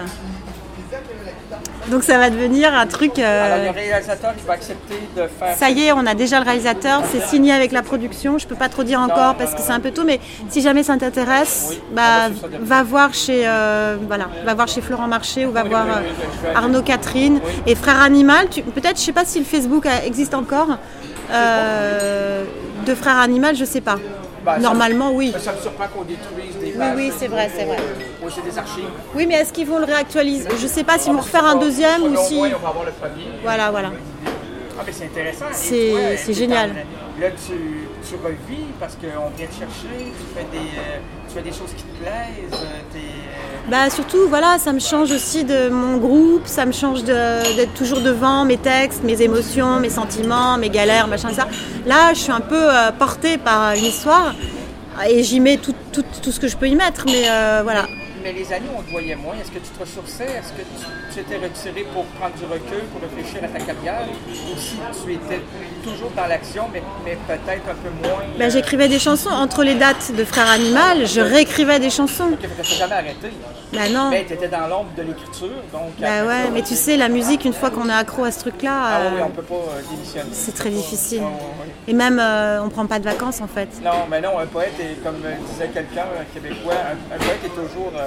[SPEAKER 1] Donc ça va devenir un truc. euh,
[SPEAKER 2] Alors le réalisateur, il va accepter de faire...
[SPEAKER 1] Ça y est, on a déjà le réalisateur, c'est signé avec la production. Je peux pas trop dire encore
[SPEAKER 2] non,
[SPEAKER 1] parce
[SPEAKER 2] non,
[SPEAKER 1] que
[SPEAKER 2] non.
[SPEAKER 1] c'est un peu tôt, mais si jamais ça t'intéresse,
[SPEAKER 2] Oui,
[SPEAKER 1] bah,
[SPEAKER 2] on va suivre ça de près.
[SPEAKER 1] va voir chez euh, voilà, va voir chez Florent Marché ou va
[SPEAKER 2] Oui,
[SPEAKER 1] voir
[SPEAKER 2] oui, oui,
[SPEAKER 1] euh,
[SPEAKER 2] je vais aller.
[SPEAKER 1] Arnaud Catherine
[SPEAKER 2] Oui.
[SPEAKER 1] et Frère Animal. Tu- Peut-être, je sais pas si le Facebook a- existe encore. Euh, de Frère Animal, je sais pas.
[SPEAKER 2] Ben, ça-
[SPEAKER 1] Normalement, oui.
[SPEAKER 2] Ça me surprend qu'on détruise des
[SPEAKER 1] Oui,
[SPEAKER 2] pages.
[SPEAKER 1] oui, c'est vrai, c'est vrai.
[SPEAKER 2] Ou c'est des archives.
[SPEAKER 1] Oui, mais est-ce qu'ils vont le réactualiser? Je sais pas s'ils vont refaire un deuxième ou
[SPEAKER 2] Au
[SPEAKER 1] si.
[SPEAKER 2] moins, on va avoir le premier.
[SPEAKER 1] Voilà, voilà.
[SPEAKER 2] Ah, mais c'est intéressant. Et
[SPEAKER 1] C'est-
[SPEAKER 2] toi,
[SPEAKER 1] c'est
[SPEAKER 2] t'es
[SPEAKER 1] génial.
[SPEAKER 2] en- Là, tu, tu revis parce qu'on vient te chercher, tu fais des, euh, tu fais des choses qui te plaisent. euh, t'es, euh,
[SPEAKER 1] Bah surtout, voilà, ça me change aussi de mon groupe, ça me change de- d'être toujours devant mes textes, mes émotions, mes sentiments, mes galères, machin, ça. Là, je suis un peu euh, portée par une histoire et j'y mets tout, tout, tout ce que je peux y mettre, mais euh, voilà.
[SPEAKER 2] Mais les années où on te voyait moins, est-ce que tu te ressourçais? Est-ce que tu, tu étais retiré pour prendre du recul, pour réfléchir à ta carrière? Ou si tu étais toujours dans l'action, mais, mais peut-être un peu moins...
[SPEAKER 1] Bah, j'écrivais des chansons entre les dates de Frère Animal, je réécrivais des chansons.
[SPEAKER 2] Ok, tu n'as jamais arrêté.
[SPEAKER 1] Bah non.
[SPEAKER 2] Mais tu étais dans l'ombre de l'écriture, donc...
[SPEAKER 1] Bah
[SPEAKER 2] après
[SPEAKER 1] ouais,
[SPEAKER 2] ça,
[SPEAKER 1] mais tu sais, la musique, une fois qu'on est accro à ce truc-là,
[SPEAKER 2] Ah oui,
[SPEAKER 1] euh,
[SPEAKER 2] on peut pas euh, démissionner.
[SPEAKER 1] c'est très difficile.
[SPEAKER 2] Ah, ouais, ouais.
[SPEAKER 1] Et même, euh, on prend pas de vacances en fait.
[SPEAKER 2] Non, mais non, un poète est, comme euh, disait quelqu'un, un Québécois, un, un poète est toujours euh,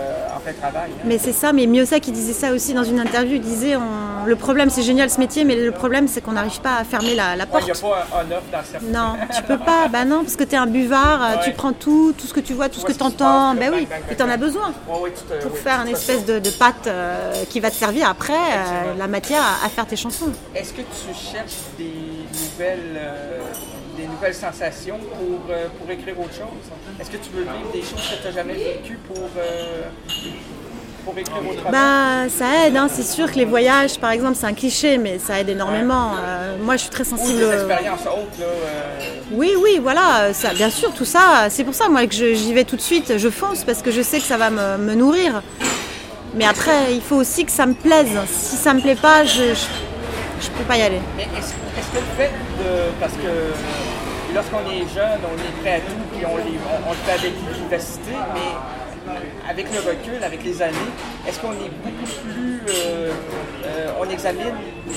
[SPEAKER 2] euh, en fait travail. Hein.
[SPEAKER 1] Mais c'est ça, mais Miossa qui disait ça aussi dans une interview, il disait on... le problème, c'est génial ce métier, mais le problème, c'est qu'on n'arrive pas à fermer la, la porte.
[SPEAKER 2] Il n'y a pas un on-off dans certains.
[SPEAKER 1] Non, tu peux pas, bah non, parce que tu es un buvard, ouais. Tu prends tout, tout ce que tu vois, tout ce que tu entends, ben oui, et tu en as besoin
[SPEAKER 2] ouais, ouais, te,
[SPEAKER 1] pour
[SPEAKER 2] ouais,
[SPEAKER 1] faire une espèce de, de pâte euh, qui va te servir après, euh, la matière à, à faire tes chansons.
[SPEAKER 2] Est-ce que tu cherches des nouvelles, euh, des nouvelles sensations pour, euh, pour écrire autre chose? Est-ce que tu veux vivre des choses que tu n'as jamais vécues pour, euh, pour écrire autrement?
[SPEAKER 1] Bah, ça aide, hein. C'est sûr que les voyages, par exemple, c'est un cliché, mais ça aide énormément. Ouais. Euh, moi, je suis très sensible.
[SPEAKER 2] Ou des expériences autres, là. Euh...
[SPEAKER 1] Oui, oui, voilà, ça, bien sûr, tout ça. C'est pour ça, moi, que je, j'y vais tout de suite. Je fonce parce que je sais que ça va me, me nourrir. Mais après, il faut aussi que ça me plaise. Si ça me plaît pas, je, je, je peux pas y aller.
[SPEAKER 2] Mais est-ce, est-ce que le fait de... Parce que lorsqu'on est jeune, on est prêt à tout, puis on, les, on, on le fait avec vivacité, mais avec le recul, avec les années, est-ce qu'on est beaucoup plus... Euh, euh, on examine,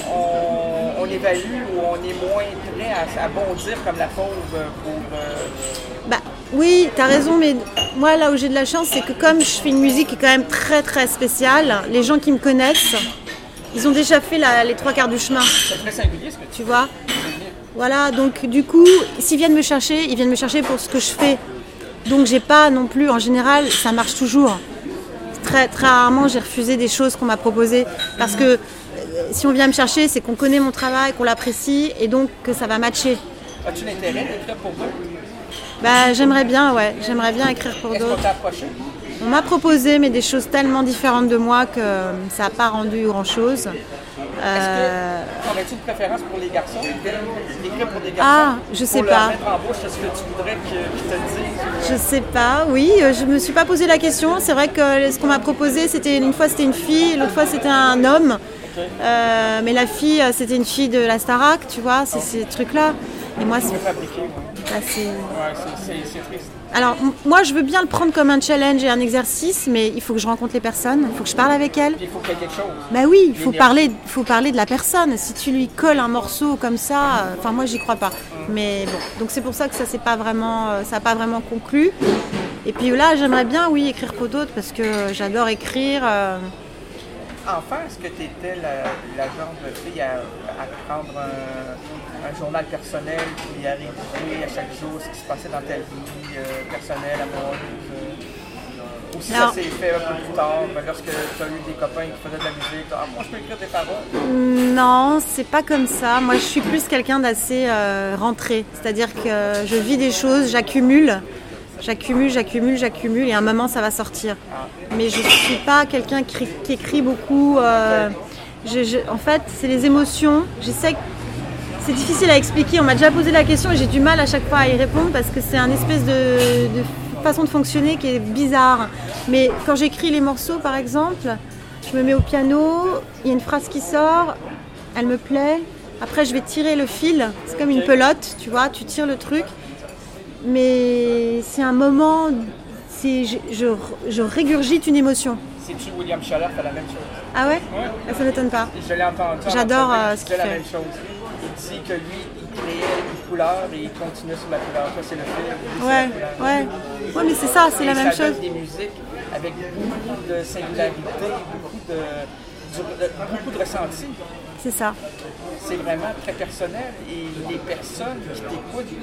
[SPEAKER 2] on, on évalue, ou on est moins prêt à, à bondir comme la fauve pour... Euh...
[SPEAKER 1] Bah, oui, t'as raison, mais moi, là où j'ai de la chance, c'est que comme je fais une musique qui est quand même très, très spéciale, les gens qui me connaissent, ils ont déjà fait la, les trois quarts du chemin.
[SPEAKER 2] C'est très singulier ce que tu,
[SPEAKER 1] tu vois. Voilà, donc du coup, s'ils viennent me chercher, ils viennent me chercher pour ce que je fais. Donc j'ai pas non plus, en général, ça marche toujours. Très, très rarement, j'ai refusé des choses qu'on m'a proposées. Parce que euh, si on vient me chercher, c'est qu'on connaît mon travail, qu'on l'apprécie, et donc que ça va matcher.
[SPEAKER 2] As-tu l'intérêt d'écrire pour d'autres?
[SPEAKER 1] Bah, j'aimerais bien, ouais. J'aimerais bien écrire pour
[SPEAKER 2] Est-ce
[SPEAKER 1] d'autres.
[SPEAKER 2] qu'on t'a approché?
[SPEAKER 1] On m'a proposé, mais des choses tellement différentes de moi que ça n'a pas rendu grand-chose.
[SPEAKER 2] Euh... Est-ce que aurais-tu une préférence pour les garçons? D'écrire pour des garçons?
[SPEAKER 1] Ah, je sais
[SPEAKER 2] pour
[SPEAKER 1] pas.
[SPEAKER 2] Pour leur mettre en bouche, est-ce que tu voudrais qu'ils te le disent?
[SPEAKER 1] Je sais pas, oui. Je me suis pas posé la question. C'est vrai que ce qu'on m'a proposé, c'était une fois c'était une fille, l'autre fois c'était un homme. Okay. Euh, mais la fille, c'était une fille de la Starac, tu vois, c'est okay. Ces trucs-là. Et moi, c'est...
[SPEAKER 2] fabriqué,
[SPEAKER 1] bah, c'est...
[SPEAKER 2] Ouais, c'est, c'est, c'est triste.
[SPEAKER 1] Alors, m- moi, je veux bien le prendre comme un challenge et un exercice, mais il faut que je rencontre les personnes, il faut que je parle avec elles.
[SPEAKER 2] Il faut qu'il y ait quelque chose.
[SPEAKER 1] Bah oui, il faut parler, faut parler de la personne. Si tu lui colles un morceau comme ça, enfin, euh, moi, j'y crois pas. Hum. Mais bon, donc c'est pour ça que ça s'est pas vraiment, euh, ça n'a pas vraiment conclu. Et puis là, j'aimerais bien, oui, écrire pour d'autres parce que j'adore écrire. Euh...
[SPEAKER 2] Enfin, est-ce que tu étais la, la genre de fille à, à prendre un, un journal personnel puis à rédiger à chaque jour ce qui se passait dans ta vie euh, personnelle, amoureuse? Euh, ou si Alors, ça s'est fait un peu plus tard, lorsque tu as eu des copains qui faisaient de la musique, ah, moi je peux écrire des paroles?
[SPEAKER 1] Non, c'est pas comme ça. Moi je suis plus quelqu'un d'assez euh, rentré. C'est-à-dire que je vis des choses, j'accumule. J'accumule, j'accumule, j'accumule et à un moment ça va sortir. Mais je ne suis pas quelqu'un qui, qui écrit beaucoup. Euh, je, je, en fait, c'est les émotions. J'essaie, c'est difficile à expliquer. On m'a déjà posé la question et j'ai du mal à chaque fois à y répondre parce que c'est une espèce de, de façon de fonctionner qui est bizarre. Mais quand j'écris les morceaux, par exemple, je me mets au piano, il y a une phrase qui sort, elle me plaît. Après, je vais tirer le fil. C'est comme une pelote, tu vois, tu tires le truc. Mais c'est un moment, c'est, je, je, je régurgite une émotion.
[SPEAKER 2] C'est-tu William Schaller fait la même chose?
[SPEAKER 1] Ah ouais,
[SPEAKER 2] ouais.
[SPEAKER 1] Ça m'étonne pas.
[SPEAKER 2] Je l'ai entendu.
[SPEAKER 1] J'adore euh, ce qu'il fait.
[SPEAKER 2] la même chose. Il dit que lui, il créait une couleur et il continue sur la couleur. Toi, c'est le film.
[SPEAKER 1] Ouais, ouais. Ouais, mais c'est ça, c'est et la même
[SPEAKER 2] ça
[SPEAKER 1] chose.
[SPEAKER 2] Donne des musiques avec beaucoup de singularité, beaucoup de, de, beaucoup de ressenti.
[SPEAKER 1] C'est ça.
[SPEAKER 2] C'est vraiment très personnel et les personnes qui t'écoutent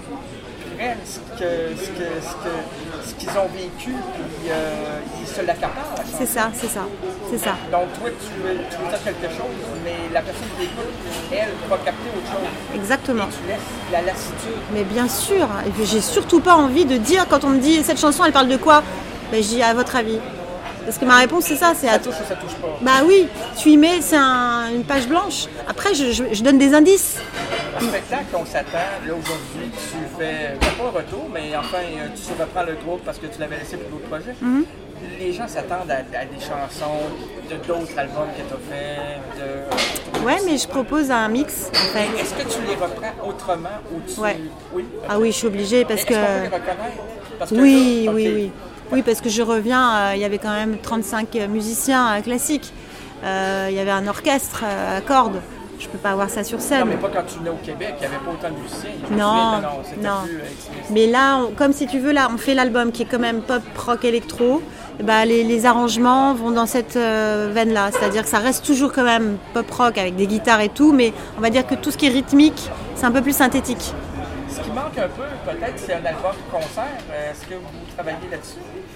[SPEAKER 2] ce, que, ce, que, ce, que, ce qu'ils ont vécu, puis euh, ils se l'accaparent.
[SPEAKER 1] C'est ça, c'est ça, c'est ça.
[SPEAKER 2] Donc toi, tu veux, tu veux dire quelque chose, mais la personne qui t'écoute, elle, va capter autre chose.
[SPEAKER 1] Exactement.
[SPEAKER 2] Et tu laisses la lassitude.
[SPEAKER 1] Mais bien sûr, et puis j'ai surtout pas envie de dire, quand on me dit, cette chanson, elle parle de quoi? Ben, je dis, à votre avis. Parce que ma réponse, c'est ça. C'est
[SPEAKER 2] ça
[SPEAKER 1] à...
[SPEAKER 2] touche ou ça touche pas?
[SPEAKER 1] Bah oui, tu y mets, c'est un, une page blanche. Après, je, je, je donne des indices.
[SPEAKER 2] Un spectacle, on s'attend. Là, aujourd'hui, tu fais, pas un retour, mais enfin, tu reprends le groupe parce que tu l'avais laissé pour d'autres projets. Mm-hmm. Les gens s'attendent à, à des chansons de d'autres albums que tu as fait. De...
[SPEAKER 1] Ouais, mais je propose un mix. En fait.
[SPEAKER 2] Est-ce que tu les reprends autrement ou tu...
[SPEAKER 1] Ouais.
[SPEAKER 2] Oui. Okay.
[SPEAKER 1] Ah oui, je suis obligée parce
[SPEAKER 2] mais
[SPEAKER 1] que.
[SPEAKER 2] Est-ce qu'on peut les reconnaître? Parce que
[SPEAKER 1] oui,
[SPEAKER 2] là,
[SPEAKER 1] oui,
[SPEAKER 2] okay.
[SPEAKER 1] oui. Oui, parce que je reviens, euh, il y avait quand même trente-cinq musiciens euh, classiques. Euh, il y avait un orchestre euh, à cordes. Je ne peux pas avoir ça sur scène.
[SPEAKER 2] Non, mais pas quand tu venais au Québec, il n'y avait pas autant de musiciens.
[SPEAKER 1] Non,
[SPEAKER 2] non, non.
[SPEAKER 1] non.
[SPEAKER 2] Plus, euh,
[SPEAKER 1] mais là, on, comme si tu veux, là, on fait l'album qui est quand même pop, rock, électro. bah, les, les arrangements vont dans cette euh, veine-là. C'est-à-dire que ça reste toujours quand même pop-rock avec des guitares et tout, mais on va dire que tout ce qui est rythmique, c'est un peu plus synthétique.
[SPEAKER 2] Ce qui manque un peu, peut-être, c'est un album concert. Est-ce que vous travaillez là-dessus?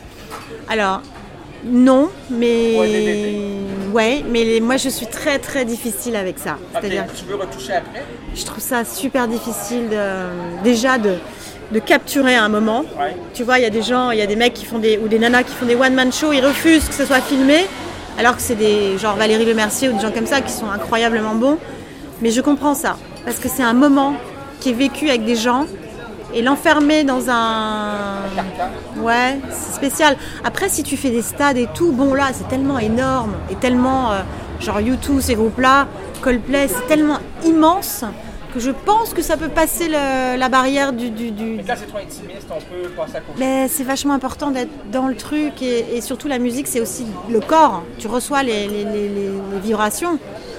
[SPEAKER 1] Alors, non, mais...
[SPEAKER 2] Ouais, D V D.
[SPEAKER 1] Ouais, mais les... moi je suis très très difficile avec ça.
[SPEAKER 2] Ok,
[SPEAKER 1] C'est-à-dire,
[SPEAKER 2] tu veux retoucher après?
[SPEAKER 1] je trouve ça super difficile de... déjà de... de capturer un moment.
[SPEAKER 2] Ouais.
[SPEAKER 1] Tu vois, il y a des gens, il y a des mecs qui font des... ou des nanas qui font des one-man shows, ils refusent que ce soit filmé, alors que c'est des genre Valérie Lemercier ou des gens comme ça qui sont incroyablement bons. Mais je comprends ça, parce que c'est un moment qui est vécu avec des gens. Et l'enfermer dans un... Ouais, c'est spécial. Après, si tu fais des stades et tout, bon là, c'est tellement énorme. Et tellement, euh, genre U deux, ces groupes-là, Coldplay, c'est tellement immense que je pense que ça peut passer le, la barrière du... du, du...
[SPEAKER 2] Mais quand c'est trop intimiste, on peut passer à côté.
[SPEAKER 1] Mais c'est vachement important d'être dans le truc. Et, et surtout, la musique, c'est aussi le corps. Tu reçois les, les, les, les vibrations.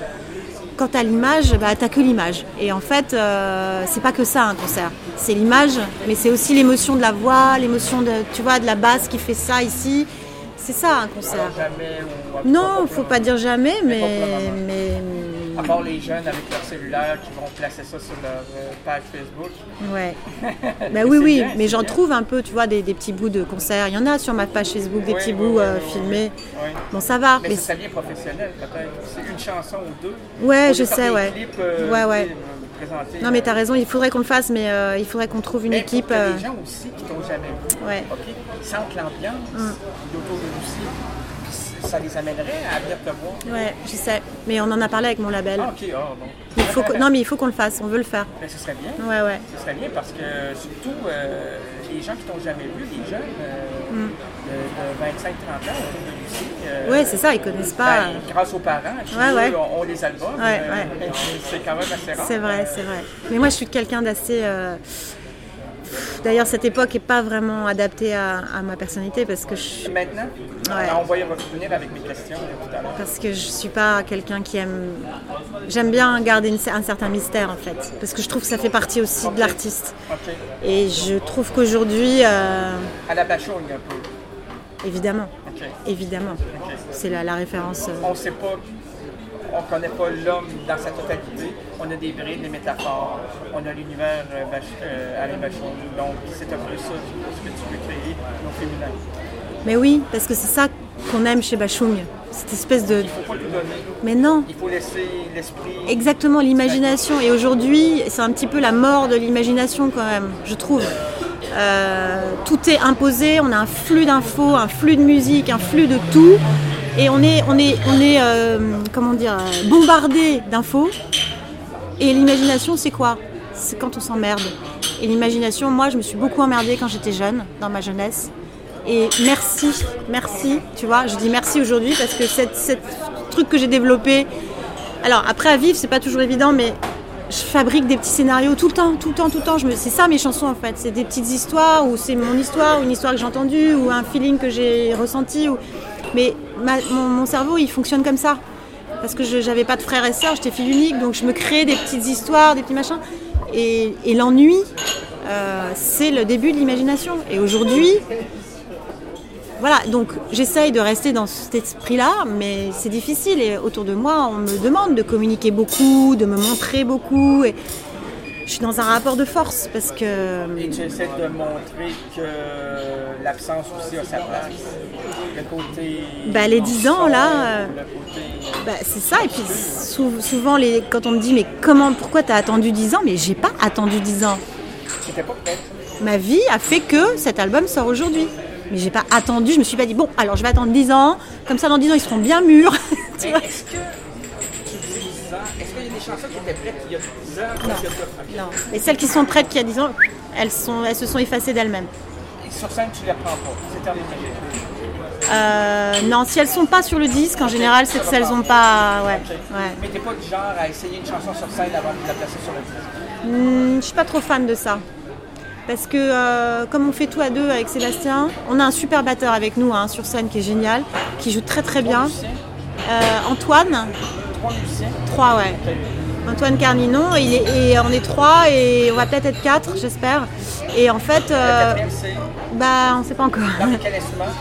[SPEAKER 1] Quand t'as l'image, bah t'as que l'image. Et en fait, euh, c'est pas que ça un concert. C'est l'image, mais c'est aussi l'émotion de la voix, l'émotion de, tu vois, de la basse qui fait ça ici. C'est ça un concert.
[SPEAKER 2] Alors, jamais ou...
[SPEAKER 1] Non, faut pas dire jamais, mais, mais...
[SPEAKER 2] À part les jeunes avec leur cellulaire qui vont placer ça sur leur euh, page Facebook.
[SPEAKER 1] Ouais. Bah oui, oui,
[SPEAKER 2] bien,
[SPEAKER 1] mais j'en
[SPEAKER 2] bien.
[SPEAKER 1] trouve un peu, tu vois, des, des petits bouts de concerts. Il y en a sur ma page Facebook, des
[SPEAKER 2] Oui,
[SPEAKER 1] petits
[SPEAKER 2] oui,
[SPEAKER 1] bouts
[SPEAKER 2] oui,
[SPEAKER 1] euh,
[SPEAKER 2] oui,
[SPEAKER 1] filmés.
[SPEAKER 2] Oui.
[SPEAKER 1] Bon, ça va.
[SPEAKER 2] Mais,
[SPEAKER 1] Mais
[SPEAKER 2] c'est ça bien professionnel, peut-être. C'est une chanson ou deux.
[SPEAKER 1] Ouais,
[SPEAKER 2] Au
[SPEAKER 1] je
[SPEAKER 2] lieu de faire
[SPEAKER 1] sais,
[SPEAKER 2] des
[SPEAKER 1] ouais.
[SPEAKER 2] clips, euh,
[SPEAKER 1] Ouais, ouais.
[SPEAKER 2] tu sais, euh, présenter,
[SPEAKER 1] Non, mais t'as
[SPEAKER 2] euh,
[SPEAKER 1] raison, il faudrait qu'on le fasse, mais euh, il faudrait qu'on trouve une
[SPEAKER 2] mais
[SPEAKER 1] équipe.
[SPEAKER 2] pour que
[SPEAKER 1] euh,
[SPEAKER 2] les gens aussi qui t'ont jamais vu,
[SPEAKER 1] Ouais.
[SPEAKER 2] ok, ils sentent l'ambiance
[SPEAKER 1] Mm.
[SPEAKER 2] d'autour de Lucie. Puis ça les amènerait à venir te voir.
[SPEAKER 1] Ouais, je sais. Mais on en a parlé avec mon label.
[SPEAKER 2] Ah, ok, ah, bon.
[SPEAKER 1] Il faut que- Non, mais il faut qu'on le fasse, on veut le faire.
[SPEAKER 2] Mais ce serait bien.
[SPEAKER 1] Ouais, ouais.
[SPEAKER 2] Ce serait bien parce que surtout euh, les gens qui t'ont jamais vu, les jeunes euh,
[SPEAKER 1] Mm.
[SPEAKER 2] de, de vingt-cinq à trente ans autour de Lucie. euh,
[SPEAKER 1] Ouais, c'est ça, ils connaissent pas.
[SPEAKER 2] ben, grâce aux parents, qui
[SPEAKER 1] Ouais,
[SPEAKER 2] eux,
[SPEAKER 1] ouais.
[SPEAKER 2] ont, ont les albums.
[SPEAKER 1] Ouais,
[SPEAKER 2] euh,
[SPEAKER 1] ouais.
[SPEAKER 2] C'est quand même assez rare.
[SPEAKER 1] C'est vrai, c'est vrai. Mais moi, je suis quelqu'un d'assez... euh, D'ailleurs, cette époque n'est pas vraiment adaptée à, à ma personnalité parce que je suis...
[SPEAKER 2] Maintenant,
[SPEAKER 1] Ouais.
[SPEAKER 2] on va y revenir avec mes questions là, tout à l'heure.
[SPEAKER 1] Parce que je suis pas quelqu'un qui aime... J'aime bien garder une- un certain mystère, en fait. Parce que je trouve que ça fait partie aussi de l'artiste.
[SPEAKER 2] Ok.
[SPEAKER 1] Et je trouve qu'aujourd'hui... euh,
[SPEAKER 2] À la bachogne un peu.
[SPEAKER 1] Évidemment,
[SPEAKER 2] Ok.
[SPEAKER 1] évidemment.
[SPEAKER 2] Ok.
[SPEAKER 1] C'est la, la référence... euh,
[SPEAKER 2] On ne sait pas, on ne connaît pas l'homme dans sa totalité. On a des brides, des métaphores. On a l'univers euh, Bach- euh, Alain Bachung. Donc, c'est un peu ça ce que tu veux créer, au féminin.
[SPEAKER 1] Mais oui, parce que c'est ça qu'on aime chez Bachung. Cette espèce de...
[SPEAKER 2] Il ne faut pas lui donner.
[SPEAKER 1] Mais non,
[SPEAKER 2] Il faut laisser l'esprit.
[SPEAKER 1] exactement, l'imagination. Et aujourd'hui, c'est un petit peu la mort de l'imagination quand même, je trouve. Euh, tout est imposé, on a un flux d'infos, un flux de musique, un flux de tout. Et on est, on est, on est euh, comment dire, euh, bombardé d'infos. Et l'imagination, c'est quoi? C'est quand on s'emmerde. Et l'imagination, moi, je me suis beaucoup emmerdée quand j'étais jeune, dans ma jeunesse. Et merci, merci, tu vois, je dis merci aujourd'hui parce que cette, cette truc que j'ai développé, alors après à vivre c'est pas toujours évident, mais je fabrique des petits scénarios tout le temps, tout le temps, tout le temps, je me... c'est ça mes chansons en fait, c'est des petites histoires, ou c'est mon histoire, ou une histoire que j'ai entendue, ou un feeling que j'ai ressenti, ou... mais ma... mon, mon cerveau il fonctionne comme ça, parce que je j'avais pas de frères et sœurs, j'étais fille unique, donc je me crée des petites histoires, des petits machins, et, et l'ennui, euh, c'est le début de l'imagination, et aujourd'hui... Voilà, donc j'essaye de rester dans cet esprit-là, mais c'est difficile et autour de moi, on me demande de communiquer beaucoup, de me montrer beaucoup et je suis dans un rapport de force parce que...
[SPEAKER 2] Et tu essaies de montrer que l'absence aussi a sa place. Le côté...
[SPEAKER 1] Bah, les dix ans, là, euh,
[SPEAKER 2] Le côté...
[SPEAKER 1] Bah, c'est ça, et puis sou- souvent les, quand on me dit mais comment, pourquoi t'as attendu dix ans, mais j'ai pas attendu dix ans.
[SPEAKER 2] C'était pas prête.
[SPEAKER 1] Ma vie a fait que cet album sort aujourd'hui. Mais j'ai pas attendu, je me suis pas dit bon alors je vais attendre dix ans, comme ça dans dix ans ils seront bien mûrs. Tu
[SPEAKER 2] Mais
[SPEAKER 1] vois.
[SPEAKER 2] est-ce que tu dis dix ans, est-ce qu'il y a des chansons qui étaient prêtes il y a dix ans ou
[SPEAKER 1] Non.
[SPEAKER 2] il y a deux-
[SPEAKER 1] Non. Et celles qui sont prêtes qui a dix ans, elles, sont, elles se sont effacées d'elles-mêmes.
[SPEAKER 2] Et sur scène, tu les reprends pas. C'est terminé.
[SPEAKER 1] Euh, non, si elles sont pas sur le disque, en général, c'est qu'elles ont pas. Ouais, ouais.
[SPEAKER 2] Mais t'es pas du genre à essayer une chanson sur scène avant de la placer sur le disque.
[SPEAKER 1] Hmm, je suis pas trop fan de ça. Parce que euh, comme on fait tout à deux avec Sébastien, on a un super batteur avec nous hein, sur scène qui est génial, qui joue très très bien.
[SPEAKER 2] Musiciens,
[SPEAKER 1] Euh, Antoine,
[SPEAKER 2] trois musiciens.
[SPEAKER 1] trois ouais. Antoine Carninon, il est, et on est trois et on va peut-être être quatre, j'espère. Et en fait,
[SPEAKER 2] Le
[SPEAKER 1] euh,
[SPEAKER 2] quatrième, c'est
[SPEAKER 1] bah on sait pas encore.
[SPEAKER 2] dans quel instrument?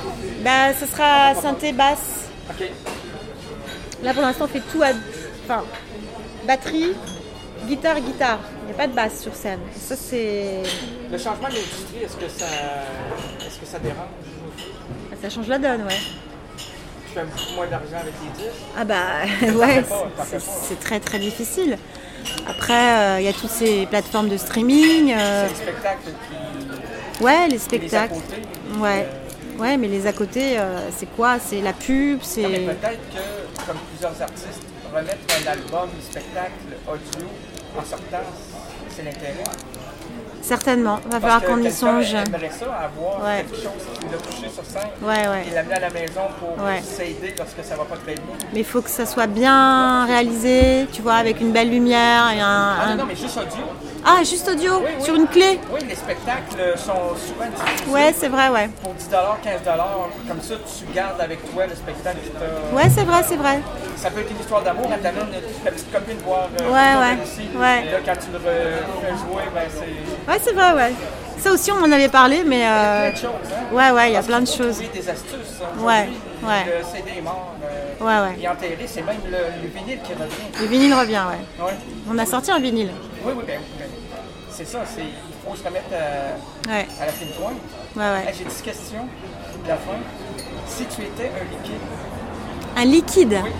[SPEAKER 1] Bah, ce sera synthé basse.
[SPEAKER 3] Ok.
[SPEAKER 1] Là, pour l'instant, on fait tout à... Enfin, batterie, guitare, guitare. Il n'y a pas de basse sur scène. Ça, c'est...
[SPEAKER 3] Le changement de l'industrie, est-ce que ça, est-ce que ça dérange?
[SPEAKER 1] Ça change la donne, ouais.
[SPEAKER 3] Tu fais beaucoup moins d'argent avec les disques?
[SPEAKER 1] Ah bah, ouais, c'est, c'est très très difficile. Après, il euh, y a toutes ces plateformes de streaming. Euh...
[SPEAKER 3] C'est les spectacles qui...
[SPEAKER 1] Ouais, les spectacles.
[SPEAKER 3] Les
[SPEAKER 1] ouais. Ouais, mais les à côté, euh, c'est quoi? C'est la pub, c'est...
[SPEAKER 3] Non, mais peut-être que, comme plusieurs artistes, remettre un album, un spectacle audio en sortant, c'est l'intérêt.
[SPEAKER 1] Certainement, il va falloir qu'on y songe.
[SPEAKER 3] J'aimerais ça, avoir
[SPEAKER 1] ouais.
[SPEAKER 3] quelque chose qui l'a touché sur scène
[SPEAKER 1] ouais, ouais.
[SPEAKER 3] et l'amener à la maison pour
[SPEAKER 1] ouais.
[SPEAKER 3] s'aider lorsque ça va pas très bien.
[SPEAKER 1] Mais il faut que ça soit bien réalisé, tu vois, avec une belle lumière et un...
[SPEAKER 3] Ah
[SPEAKER 1] un...
[SPEAKER 3] non, mais juste audio.
[SPEAKER 1] Ah, juste audio,
[SPEAKER 3] oui, oui.
[SPEAKER 1] Sur une clé?
[SPEAKER 3] Oui, les spectacles sont souvent difficiles.
[SPEAKER 1] Ouais, c'est vrai, ouais.
[SPEAKER 3] Pour dix dollars, quinze dollars, comme ça, tu gardes avec toi le spectacle.
[SPEAKER 1] Ouais, c'est vrai, c'est vrai.
[SPEAKER 3] Ça peut être une histoire d'amour, elle t'amène ta petite copine voir euh,
[SPEAKER 1] ouais, ouais.
[SPEAKER 3] Aussi.
[SPEAKER 1] ouais.
[SPEAKER 3] Et là, quand tu le fais jouer, ben c'est...
[SPEAKER 1] Ouais, c'est vrai, ouais. Ça aussi, on en avait parlé, mais... Euh...
[SPEAKER 3] Il y a plein de choses, hein?
[SPEAKER 1] Ouais, ouais, il y a
[SPEAKER 3] Parce
[SPEAKER 1] plein de
[SPEAKER 3] faut
[SPEAKER 1] choses.
[SPEAKER 3] trouver des astuces. Hein,
[SPEAKER 1] ouais, ouais.
[SPEAKER 3] Le C D est mort. Euh,
[SPEAKER 1] ouais, ouais.
[SPEAKER 3] Et enterré, c'est même le, le vinyle qui revient.
[SPEAKER 1] Le vinyle revient, ouais.
[SPEAKER 3] ouais.
[SPEAKER 1] On a sorti un vinyle.
[SPEAKER 3] Oui, oui, ben, ben c'est ça, c'est, il faut se remettre à,
[SPEAKER 1] ouais.
[SPEAKER 3] à la fine pointe.
[SPEAKER 1] Ouais, ouais.
[SPEAKER 3] Hey, j'ai dix questions de la fin. Si tu étais un liquide.
[SPEAKER 1] Un liquide?
[SPEAKER 3] Oui.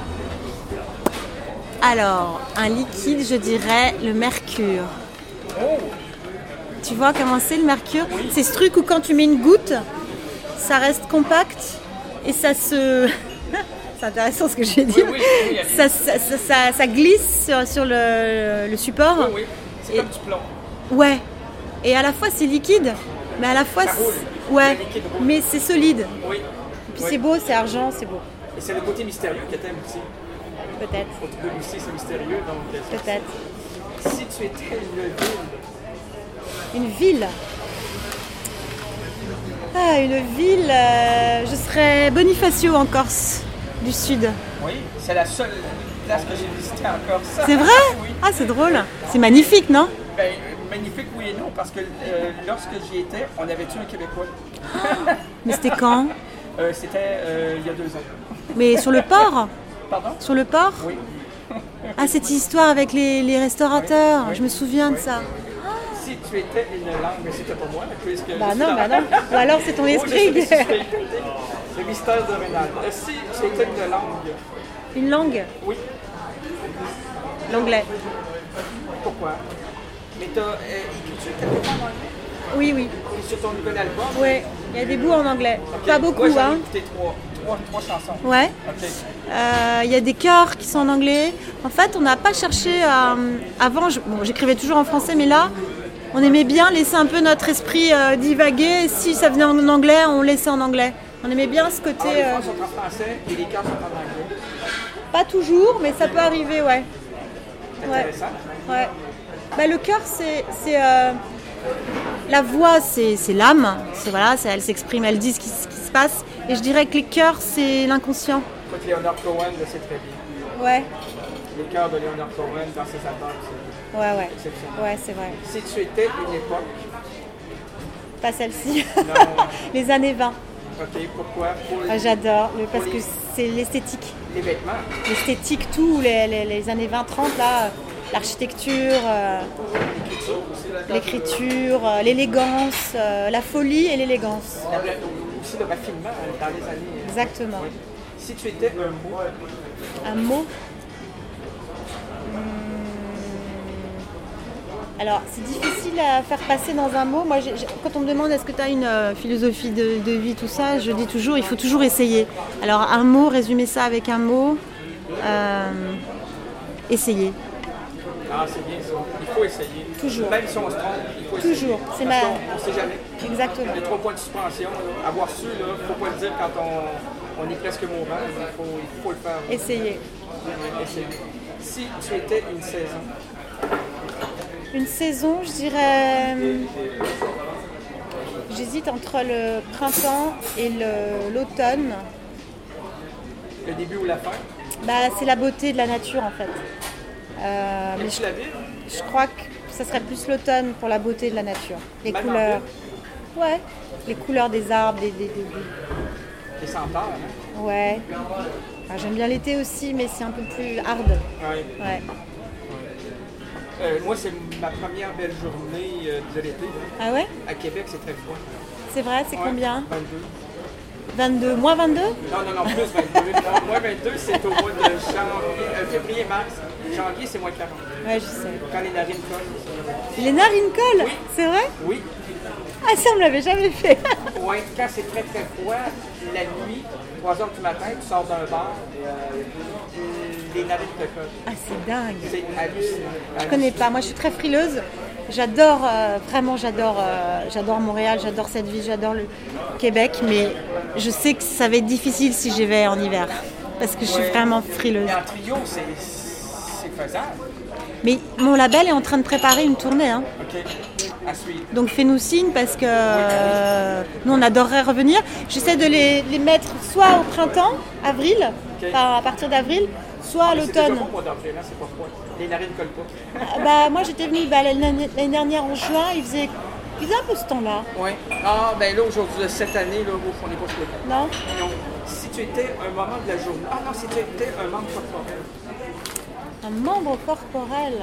[SPEAKER 1] Alors, un liquide, je dirais le mercure.
[SPEAKER 3] Oh!
[SPEAKER 1] Tu vois comment c'est le mercure?
[SPEAKER 3] Oui.
[SPEAKER 1] C'est ce truc où quand tu mets une goutte, ça reste compact et ça se... c'est intéressant ce que je vais dire.
[SPEAKER 3] Oui, oui, oui,
[SPEAKER 1] ça, ça, ça, ça, ça glisse sur, sur le, le support.
[SPEAKER 3] Oui, oui. C'est
[SPEAKER 1] et...
[SPEAKER 3] comme du plomb.
[SPEAKER 1] Ouais. Et à la fois c'est liquide, mais à la fois...
[SPEAKER 3] Ça roule.
[SPEAKER 1] Ouais,
[SPEAKER 3] liquide roule.
[SPEAKER 1] mais c'est solide.
[SPEAKER 3] Oui.
[SPEAKER 1] Et puis
[SPEAKER 3] oui.
[SPEAKER 1] c'est beau, c'est argent, c'est beau.
[SPEAKER 3] Et c'est le côté mystérieux que t'aimes aussi.
[SPEAKER 1] Peut-être.
[SPEAKER 3] Autour de Lucie, c'est mystérieux, donc...
[SPEAKER 1] Peut-être.
[SPEAKER 3] Si tu étais une ville...
[SPEAKER 1] Une ville. Ah, une ville, euh, je serais Bonifacio en Corse du Sud.
[SPEAKER 3] Oui, c'est la seule place que j'ai visitée en Corse.
[SPEAKER 1] C'est vrai?
[SPEAKER 3] Oui.
[SPEAKER 1] Ah, c'est drôle. C'est magnifique, non?
[SPEAKER 3] Ben, magnifique, oui et non, parce que euh, lorsque j'y étais, on avait tué un Québécois.
[SPEAKER 1] Mais c'était quand?
[SPEAKER 3] euh, C'était euh, il y a deux ans.
[SPEAKER 1] Mais sur le port?
[SPEAKER 3] Pardon?
[SPEAKER 1] Sur le port?
[SPEAKER 3] Oui.
[SPEAKER 1] Ah, cette histoire avec les, les restaurateurs,
[SPEAKER 3] oui, oui.
[SPEAKER 1] je me souviens
[SPEAKER 3] oui.
[SPEAKER 1] de ça.
[SPEAKER 3] Si tu étais une langue, mais c'était pas moi, puisque...
[SPEAKER 1] Bah non, bah non. Ou alors c'est ton esprit.
[SPEAKER 3] Oh, le mystère de Rénal. Si tu étais une langue...
[SPEAKER 1] Une langue?
[SPEAKER 3] Oui.
[SPEAKER 1] L'anglais.
[SPEAKER 3] Pourquoi? Mais t'as euh, écrit quelque part en anglais?
[SPEAKER 1] Oui, oui.
[SPEAKER 3] Et sur ton nouvel album?
[SPEAKER 1] Oui, il y a des bouts en anglais.
[SPEAKER 3] Okay.
[SPEAKER 1] Pas beaucoup,
[SPEAKER 3] Moi, j'en ai
[SPEAKER 1] hein.
[SPEAKER 3] écouté trois, trois, trois chansons.
[SPEAKER 1] Ouais.
[SPEAKER 3] Ok.
[SPEAKER 1] Euh, il y a des chœurs qui sont en anglais. En fait, on n'a pas cherché à... Avant, je... bon, j'écrivais toujours en français, mais là, on aimait bien laisser un peu notre esprit euh, divaguer. Si ça venait en anglais, on laissait en anglais. On aimait bien ce côté...
[SPEAKER 3] Alors, les
[SPEAKER 1] euh...
[SPEAKER 3] phrases sont en français et les chœurs sont en anglais.
[SPEAKER 1] Pas toujours, mais ça peut arriver, ouais.
[SPEAKER 3] Intéressant.
[SPEAKER 1] Ouais. ouais. Bah, le cœur, c'est... c'est euh... La voix, c'est, c'est l'âme. C'est, voilà, c'est, elle s'exprime, elle dit ce qui, ce qui se passe. Et je dirais que les chœurs, c'est l'inconscient.
[SPEAKER 3] Écoute, Leonard Cohen le sait très bien.
[SPEAKER 1] Ouais.
[SPEAKER 3] Les chœurs de Leonard Cohen dans ses albums, c'est
[SPEAKER 1] ouais, ouais.
[SPEAKER 3] exceptionnel.
[SPEAKER 1] Ouais, c'est vrai.
[SPEAKER 3] Si tu étais une époque...
[SPEAKER 1] Pas celle-ci.
[SPEAKER 3] Non.
[SPEAKER 1] Les années vingt.
[SPEAKER 3] Ok, pourquoi? Pour les...
[SPEAKER 1] ah, j'adore, le, parce
[SPEAKER 3] les...
[SPEAKER 1] que c'est l'esthétique.
[SPEAKER 3] Les vêtements?
[SPEAKER 1] L'esthétique, tout, les, les, les années vingt trente, là, l'architecture, euh,
[SPEAKER 3] l'écriture, aussi, la
[SPEAKER 1] l'écriture euh, l'élégance, euh, la folie et l'élégance.
[SPEAKER 3] La, aussi le raffinement dans les années...
[SPEAKER 1] Exactement.
[SPEAKER 3] Oui. Si tu étais un mot...
[SPEAKER 1] Un mot hum... Alors, c'est difficile à faire passer dans un mot. Moi, j'ai, j'ai, quand on me demande est-ce que tu as une euh, philosophie de, de vie, tout ça, je dis toujours, il faut toujours essayer. Alors, un mot, résumer ça avec un mot, euh, essayer.
[SPEAKER 3] Ah, c'est bien ça. Il faut essayer.
[SPEAKER 1] Toujours.
[SPEAKER 3] Même si on se trompe, il faut essayer.
[SPEAKER 1] Toujours. C'est
[SPEAKER 3] Parce
[SPEAKER 1] ma...
[SPEAKER 3] qu'on ne sait jamais.
[SPEAKER 1] Exactement.
[SPEAKER 3] Les trois points de suspension, là, avoir su, il ne faut pas le dire quand on, on est presque mourant. Il faut, il faut le faire. Là.
[SPEAKER 1] Essayer.
[SPEAKER 3] Essayer. Si tu étais une saison...
[SPEAKER 1] Une saison, je dirais... J'hésite entre le printemps et le, l'automne.
[SPEAKER 3] Le début ou la fin?
[SPEAKER 1] Bah, c'est la beauté de la nature, en fait. Euh, mais
[SPEAKER 3] tu
[SPEAKER 1] je,
[SPEAKER 3] la ville?
[SPEAKER 1] je crois que ça serait plus l'automne pour la beauté de la nature. Les
[SPEAKER 3] Même
[SPEAKER 1] couleurs. Ouais, les couleurs des arbres, des... des, des, des...
[SPEAKER 3] les senteurs. Hein?
[SPEAKER 1] Ouais. Enfin, j'aime bien l'été aussi, mais c'est un peu plus hard.
[SPEAKER 3] Ouais.
[SPEAKER 1] Ouais.
[SPEAKER 3] Euh, moi, c'est ma première belle journée euh, de l'été.
[SPEAKER 1] Ah ouais?
[SPEAKER 3] À Québec, c'est très froid.
[SPEAKER 1] C'est vrai, c'est
[SPEAKER 3] Ouais,
[SPEAKER 1] combien?
[SPEAKER 3] vingt-deux.
[SPEAKER 1] vingt-deux. Moins vingt-deux?
[SPEAKER 3] Non, non, non, plus vingt-deux. Non, moins vingt-deux, c'est au mois de janvier, euh, février, mars. Janvier, c'est moins quarante.
[SPEAKER 1] Ouais, je sais.
[SPEAKER 3] Quand les narines collent.
[SPEAKER 1] Les narines collent?
[SPEAKER 3] Oui.
[SPEAKER 1] C'est vrai?
[SPEAKER 3] Oui.
[SPEAKER 1] Ah, ça, on me l'avait jamais fait.
[SPEAKER 3] Oui, quand c'est très très froid, la nuit, trois heures du matin, tu sors d'un bar, euh, les narines te collent.
[SPEAKER 1] Ah, c'est dingue.
[SPEAKER 3] C'est hallucinant.
[SPEAKER 1] Je connais pas. Moi, je suis très frileuse. J'adore, euh, vraiment, j'adore, euh, j'adore Montréal, j'adore cette ville, j'adore le Québec, mais je sais que ça va être difficile si j'y vais en hiver, parce que je suis
[SPEAKER 3] Ouais.
[SPEAKER 1] vraiment frileuse.
[SPEAKER 3] Mais en trio, c'est, c'est faisable.
[SPEAKER 1] Mais mon label est en train de préparer une tournée, hein.
[SPEAKER 3] OK. À suivre.
[SPEAKER 1] Donc fais-nous signe parce que euh, nous on adorerait revenir. J'essaie de les, les mettre soit au printemps, avril,
[SPEAKER 3] Ok.
[SPEAKER 1] enfin, à partir d'avril, soit à
[SPEAKER 3] Mais c'est déjà
[SPEAKER 1] l'automne.
[SPEAKER 3] bon au mois d'avril, hein, c'est pas froid. Les narines ne collent pas.
[SPEAKER 1] Ah, bah, moi j'étais venue bah, l'année l'année dernière en juin, il faisait, il faisait un peu ce temps-là,
[SPEAKER 3] Oui. Ah, ben là, aujourd'hui, cette année, là, on n'est pas sur le temps.
[SPEAKER 1] non?
[SPEAKER 3] Non. Si tu étais un moment de la journée. Ah non, si tu étais un membre corporel.
[SPEAKER 1] Un membre corporel.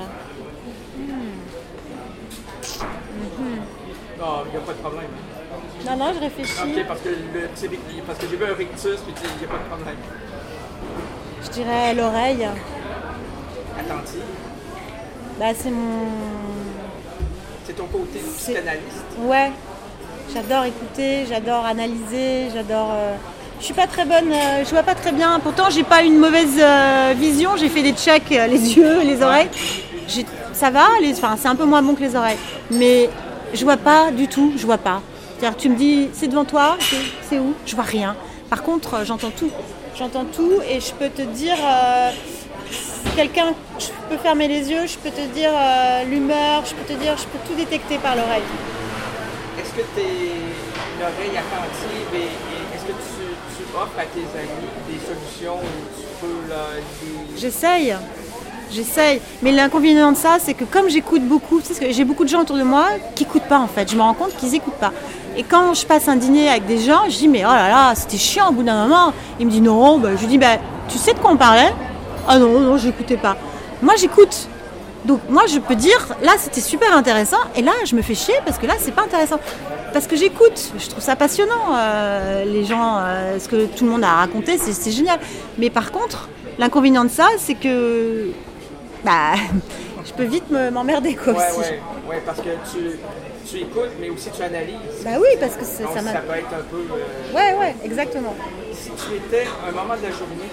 [SPEAKER 3] Non, il n'y a pas de problème.
[SPEAKER 1] Non, non, je réfléchis.
[SPEAKER 3] OK, parce que, le, c'est- parce que j'ai vu un rictus, puis il n'y a pas de problème.
[SPEAKER 1] Je dirais l'oreille.
[SPEAKER 3] Attentif.
[SPEAKER 1] Bah, c'est mon.
[SPEAKER 3] C'est ton côté
[SPEAKER 1] C'est-
[SPEAKER 3] psychanalyste.
[SPEAKER 1] Ouais. J'adore écouter, j'adore analyser, j'adore. euh, Je suis pas très bonne, euh, je vois pas très bien. Pourtant, j'ai pas une mauvaise euh, vision. J'ai fait des checks, euh, les yeux, les oreilles. J'ai- Ça va, les... enfin, c'est un peu moins bon que les oreilles. Mais je vois pas du tout, je vois pas. C'est-à-dire, tu me dis, c'est devant toi, c'est- c'est où? Je vois rien. Par contre, euh, j'entends tout. J'entends tout et je peux te dire, euh, quelqu'un, je peux fermer les yeux, je peux te dire euh, l'humeur, je peux te dire, je peux tout détecter par l'oreille.
[SPEAKER 3] Est-ce que tu es une oreille attentive et, et est-ce que tu, tu offres à tes amis des solutions où tu peux là, des...
[SPEAKER 1] J'essaye, j'essaye. Mais l'inconvénient de ça, c'est que comme j'écoute beaucoup, tu sais, parce que j'ai beaucoup de gens autour de moi qui n'écoutent pas en fait. Je me rends compte qu'ils n'écoutent pas. Et quand je passe un dîner avec des gens, je dis mais oh là là, c'était chiant au bout d'un moment. Il me dit non, bah, je lui dis bah, tu sais de quoi on parlait? Ah non, non, j'écoutais pas. Moi j'écoute. Donc moi je peux dire, là c'était super intéressant, et là je me fais chier parce que là c'est pas intéressant. Parce que j'écoute, je trouve ça passionnant, euh, les gens, euh, ce que tout le monde a raconté, c'est, c'est génial. Mais par contre, l'inconvénient de ça, c'est que bah, je peux vite me, m'emmerder quoi
[SPEAKER 3] Ouais,
[SPEAKER 1] aussi.
[SPEAKER 3] ouais, ouais, parce que tu, tu écoutes, mais aussi tu analyses.
[SPEAKER 1] Bah oui, parce que c'est-
[SPEAKER 3] Donc,
[SPEAKER 1] ça m'a...
[SPEAKER 3] ça peut être un peu... euh,
[SPEAKER 1] Ouais, ouais, exactement.
[SPEAKER 3] Si tu étais un moment de la journée,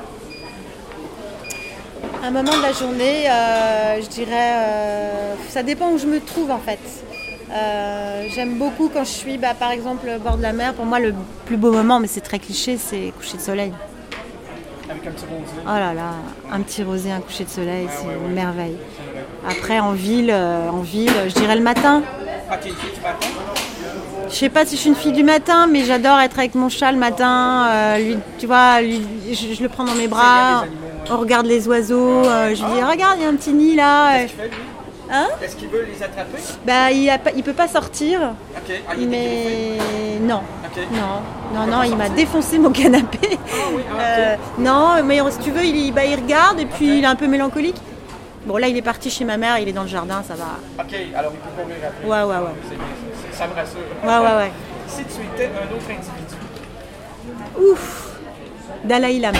[SPEAKER 1] Un moment de la journée, euh, je dirais, euh, ça dépend où je me trouve en fait. Euh, j'aime beaucoup quand je suis, bah, par exemple, au bord de la mer. Pour moi, le plus beau moment, mais c'est très cliché, c'est coucher de soleil.
[SPEAKER 3] avec un petit rosé,
[SPEAKER 1] Oh là là, un petit rosé, un coucher de soleil, c'est
[SPEAKER 3] ouais, ouais.
[SPEAKER 1] une merveille.
[SPEAKER 3] c'est vrai.
[SPEAKER 1] Après, en ville, euh, en ville, je dirais le matin.
[SPEAKER 3] Ah, tu es une fille du matin?
[SPEAKER 1] Je sais pas si je suis une fille du matin, mais j'adore être avec mon chat le matin. euh, lui, tu vois, lui, je, je le prends dans mes
[SPEAKER 3] Il y a
[SPEAKER 1] bras.
[SPEAKER 3] des animaux, ouais.
[SPEAKER 1] On regarde les oiseaux. euh, je lui dis, regarde, il y a un petit nid là.
[SPEAKER 3] Qu'est-ce qu'il fait, lui?
[SPEAKER 1] Hein?
[SPEAKER 3] Est-ce qu'il veut les attraper?
[SPEAKER 1] Bah, il a pas, il peut pas sortir.
[SPEAKER 3] OK. Ah, il est dégreffé?
[SPEAKER 1] Mais non.
[SPEAKER 3] OK.
[SPEAKER 1] Non, non, non, il m'a défoncé mon canapé.
[SPEAKER 3] Ah oui, ah, OK.
[SPEAKER 1] Euh, non, mais si tu veux, il, bah, il regarde et puis il est un peu mélancolique. Bon, là, il est parti chez ma mère, il est dans le jardin, ça va.
[SPEAKER 3] OK, alors il peut courir après.
[SPEAKER 1] Ouais, ouais, ouais.
[SPEAKER 3] C'est bien, ça, ça me rassure.
[SPEAKER 1] Ouais, ouais, ouais.
[SPEAKER 3] Si tu étais un autre individu,
[SPEAKER 1] Ouf, Dalai Lama.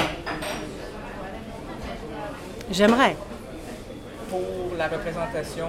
[SPEAKER 1] J'aimerais.
[SPEAKER 3] pour la représentation,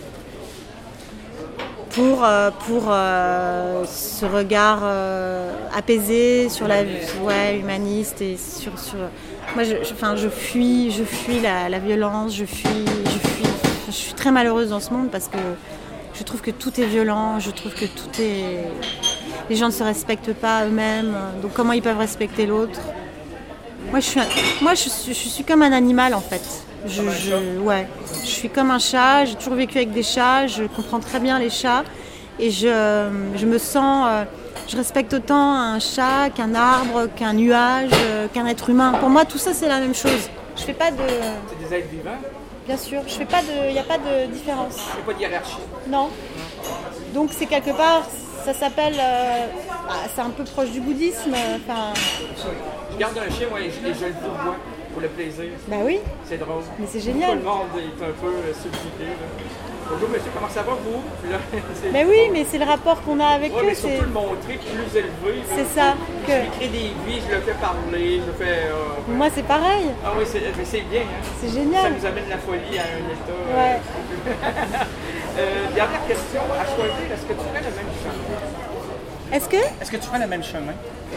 [SPEAKER 1] Pour, euh, pour euh, ce regard euh, apaisé sur la vie, ouais, humaniste et sur, sur moi je, je, enfin, je fuis je fuis la, la violence, je fuis je fuis je suis très malheureuse dans ce monde parce que je trouve que tout est violent, je trouve que tout est les gens ne se respectent pas eux-mêmes, donc comment ils peuvent respecter l'autre? Moi je suis un- moi je suis, je suis comme un animal en fait. Je, je, ouais, je suis comme un chat, j'ai toujours vécu avec des chats, je comprends très bien les chats et je, je me sens, euh, je respecte autant un chat qu'un arbre, qu'un nuage, euh, qu'un être humain. Pour moi tout ça c'est la même chose. Je fais pas de,
[SPEAKER 3] c'est des êtres vivants,
[SPEAKER 1] bien sûr, je fais pas de, il n'y a pas de différence.
[SPEAKER 3] il n'y a pas de hiérarchie.
[SPEAKER 1] Non. Donc c'est quelque part, ça s'appelle euh, Ah, c'est un peu proche du bouddhisme. Enfin,
[SPEAKER 3] Je garde un chien, moi, et je, et je le vois pour le plaisir.
[SPEAKER 1] bah oui,
[SPEAKER 3] C'est drôle.
[SPEAKER 1] mais c'est
[SPEAKER 3] Tout
[SPEAKER 1] génial.
[SPEAKER 3] le monde est un peu euh, subjugué. là. Bonjour monsieur, comment ça va vous? Puis là, c'est-
[SPEAKER 1] Mais oui, mais c'est le rapport qu'on a avec
[SPEAKER 3] Ouais,
[SPEAKER 1] eux.
[SPEAKER 3] mais
[SPEAKER 1] C'est,
[SPEAKER 3] surtout le montrer plus élevé. là.
[SPEAKER 1] c'est ça.
[SPEAKER 3] Je
[SPEAKER 1] Que...
[SPEAKER 3] lui crée des vies, je le fais parler, je le fais. euh,
[SPEAKER 1] Moi, c'est pareil.
[SPEAKER 3] Ah oui, c'est, mais c'est bien, hein?
[SPEAKER 1] C'est
[SPEAKER 3] Ça
[SPEAKER 1] génial.
[SPEAKER 3] nous amène la folie à un état. euh,
[SPEAKER 1] Ouais.
[SPEAKER 3] euh, dernière question, à choisir, est-ce que tu ferais le même chemin?
[SPEAKER 1] Est-ce que,
[SPEAKER 2] Est-ce que tu ferais le même chemin?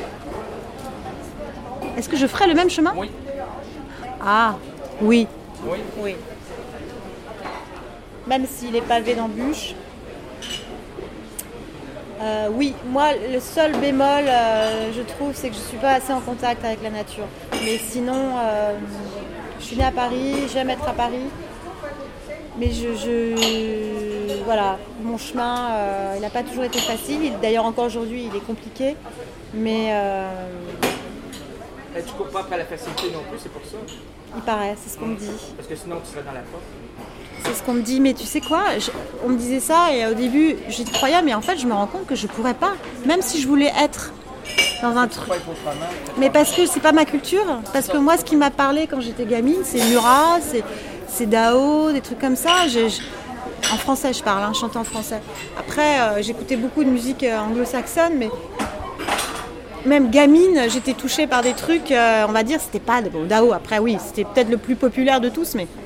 [SPEAKER 1] est-ce que je ferais le même chemin?
[SPEAKER 2] Oui.
[SPEAKER 1] Ah, oui.
[SPEAKER 2] Oui.
[SPEAKER 1] Oui. Même s'il est pavé d'embûches. Euh, oui, moi, le seul bémol, euh, je trouve, c'est que je ne suis pas assez en contact avec la nature. Mais sinon, euh, je suis née à Paris, j'aime être à Paris. Mais je, je- voilà, mon chemin, euh, il n'a pas toujours été facile. Il- D'ailleurs, encore aujourd'hui, il est compliqué. Mais euh,
[SPEAKER 3] Eh, tu cours pas après la facilité non plus, c'est pour ça.
[SPEAKER 1] il paraît, c'est ce qu'on me dit.
[SPEAKER 3] Parce que sinon, tu serais dans la porte.
[SPEAKER 1] C'est ce qu'on me dit, mais tu sais quoi, je- on me disait ça et au début j'y croyais, mais en fait je me rends compte que je pourrais pas, même si je voulais être dans un truc.
[SPEAKER 2] Pas être autrement.
[SPEAKER 1] Mais parce que c'est pas ma culture, parce que moi ce qui m'a parlé quand j'étais gamine, c'est Murat, c'est, c'est Dao, des trucs comme ça. J'ai- je- en français je parle, hein, je chante en français. Après euh, j'écoutais beaucoup de musique euh, anglo-saxonne, mais même gamine j'étais touchée par des trucs, euh, on va dire, c'était pas bon, Dao. Après oui, c'était peut-être le plus populaire de tous, mais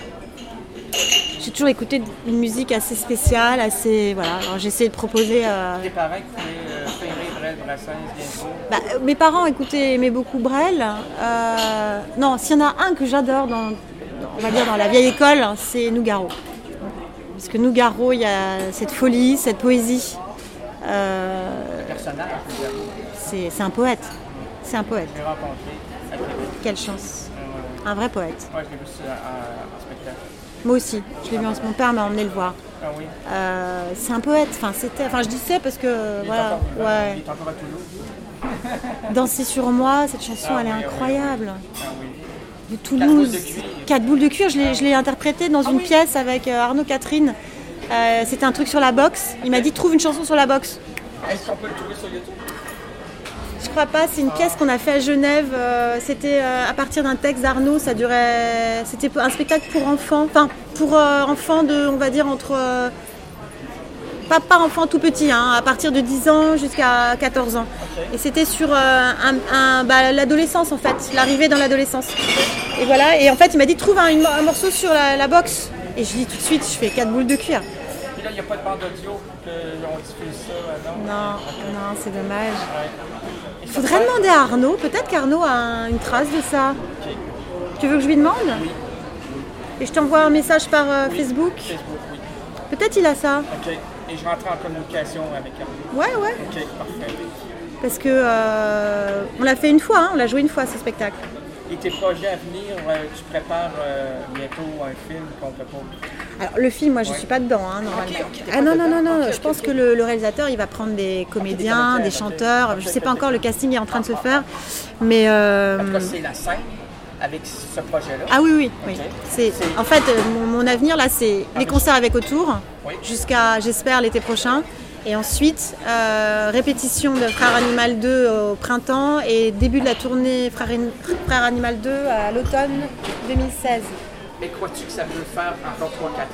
[SPEAKER 1] j'ai toujours écouté une musique assez spéciale, assez voilà. Alors j'ai essayé de proposer. euh,
[SPEAKER 2] Tes parents écoutaient euh, Ferré, Brel, Brassens, Gainsbourg.
[SPEAKER 1] bah, euh, mes parents écoutaient, aimaient beaucoup Brel. Euh, non, s'il y en a un que j'adore dans, dans- on va dire dans la vieille école, c'est Nougaro. Parce que Nougaro, il y a cette folie, cette poésie. Euh,
[SPEAKER 2] Personnage, je veux dire.
[SPEAKER 1] c'est, c'est un poète. C'est un poète.
[SPEAKER 2] Je l'ai rencontré à Québec.
[SPEAKER 1] Quelle chance.
[SPEAKER 2] Euh,
[SPEAKER 1] Un vrai poète.
[SPEAKER 2] ouais, je l'ai vu sur- en, en spectacle.
[SPEAKER 1] Moi aussi. Je l'ai vu. en- Mon père m'a emmené le voir.
[SPEAKER 2] Ah oui.
[SPEAKER 1] Euh, c'est un poète. Enfin, c'était. Enfin, je dis c'est parce que
[SPEAKER 2] Il est
[SPEAKER 1] voilà.
[SPEAKER 2] encore vivant.
[SPEAKER 1] Ouais.
[SPEAKER 2] Il est encore à Toulouse.
[SPEAKER 1] Danser sur moi, cette chanson,
[SPEAKER 2] Ah
[SPEAKER 1] elle est
[SPEAKER 2] oui, ah oui,
[SPEAKER 1] incroyable.
[SPEAKER 2] Ah oui.
[SPEAKER 1] De
[SPEAKER 2] Quatre
[SPEAKER 1] Toulouse.
[SPEAKER 2] boules de cuir.
[SPEAKER 1] Quatre boules de cuir, je l'ai, je l'ai interprété dans une
[SPEAKER 2] oui.
[SPEAKER 1] pièce avec euh, Arnaud Catherine. Euh, c'était un truc sur la boxe. Il m'a dit trouve une chanson sur la boxe.
[SPEAKER 3] Est-ce qu'on peut le trouver sur YouTube?
[SPEAKER 1] Je crois pas, c'est une pièce qu'on a fait à Genève. euh, c'était euh, à partir d'un texte d'Arnaud, ça durait. C'était un spectacle pour enfants, enfin pour euh, enfants de, on va dire entre. euh, pas, pas enfants tout petits, hein, à partir de dix ans jusqu'à quatorze ans. Et c'était sur euh, un, un- bah, l'adolescence en fait, l'arrivée dans l'adolescence. Et voilà, et en fait il m'a dit trouve un, une- un morceau sur la, la boxe. Et je dis tout de suite, je fais quatre boules de cuir.
[SPEAKER 2] Puis là, il n'y a pas de bande audio pour qu'on diffuse ça, euh, non?
[SPEAKER 1] Non, non, c'est dommage.
[SPEAKER 2] Ouais. Et
[SPEAKER 1] Il
[SPEAKER 2] ça
[SPEAKER 1] faudrait
[SPEAKER 2] fait-
[SPEAKER 1] demander à Arnaud, peut-être qu'Arnaud a un- une trace de ça.
[SPEAKER 2] Ok.
[SPEAKER 1] Tu veux que je lui demande?
[SPEAKER 2] Oui.
[SPEAKER 1] Et je t'envoie un message par euh, Facebook.
[SPEAKER 2] Facebook, oui.
[SPEAKER 1] Peut-être il a ça.
[SPEAKER 2] OK. Et je rentre en communication avec elle.
[SPEAKER 1] Ouais, ouais.
[SPEAKER 2] OK, parfait.
[SPEAKER 1] Parce que euh, on l'a fait une fois, hein, on l'a joué une fois ce spectacle.
[SPEAKER 2] Et tes projets à venir, euh, tu prépares euh, bientôt un film qu'on peut pas.
[SPEAKER 1] Alors le film, moi je
[SPEAKER 2] Ouais.
[SPEAKER 1] suis pas dedans, hein, normalement.
[SPEAKER 2] Ok, ok, t'es
[SPEAKER 1] Ah
[SPEAKER 2] pas
[SPEAKER 1] non, non,
[SPEAKER 2] dedans.
[SPEAKER 1] non, non.
[SPEAKER 2] Ok,
[SPEAKER 1] je
[SPEAKER 2] ok,
[SPEAKER 1] pense
[SPEAKER 2] ok.
[SPEAKER 1] que le, le réalisateur il va prendre des comédiens,
[SPEAKER 2] comédiens,
[SPEAKER 1] des
[SPEAKER 2] ok.
[SPEAKER 1] chanteurs.
[SPEAKER 2] Ok,
[SPEAKER 1] Je sais pas
[SPEAKER 2] ok,
[SPEAKER 1] encore,
[SPEAKER 2] ok.
[SPEAKER 1] le casting est en train de se faire. Mais euh,
[SPEAKER 2] En tout cas, c'est la scène avec ce projet-là.
[SPEAKER 1] ah oui, oui, oui.
[SPEAKER 2] Ok.
[SPEAKER 1] C'est,
[SPEAKER 2] C'est-
[SPEAKER 1] en fait, euh, mon, mon avenir là, c'est les concerts avec Autour,
[SPEAKER 2] Oui.
[SPEAKER 1] jusqu'à, j'espère, l'été prochain. Et ensuite, euh, répétition de Frères Animal deux au printemps et début de la tournée Frères, Frères Animal deux à l'automne deux mille seize.
[SPEAKER 3] Mais crois-tu que ça peut le faire encore trois quatre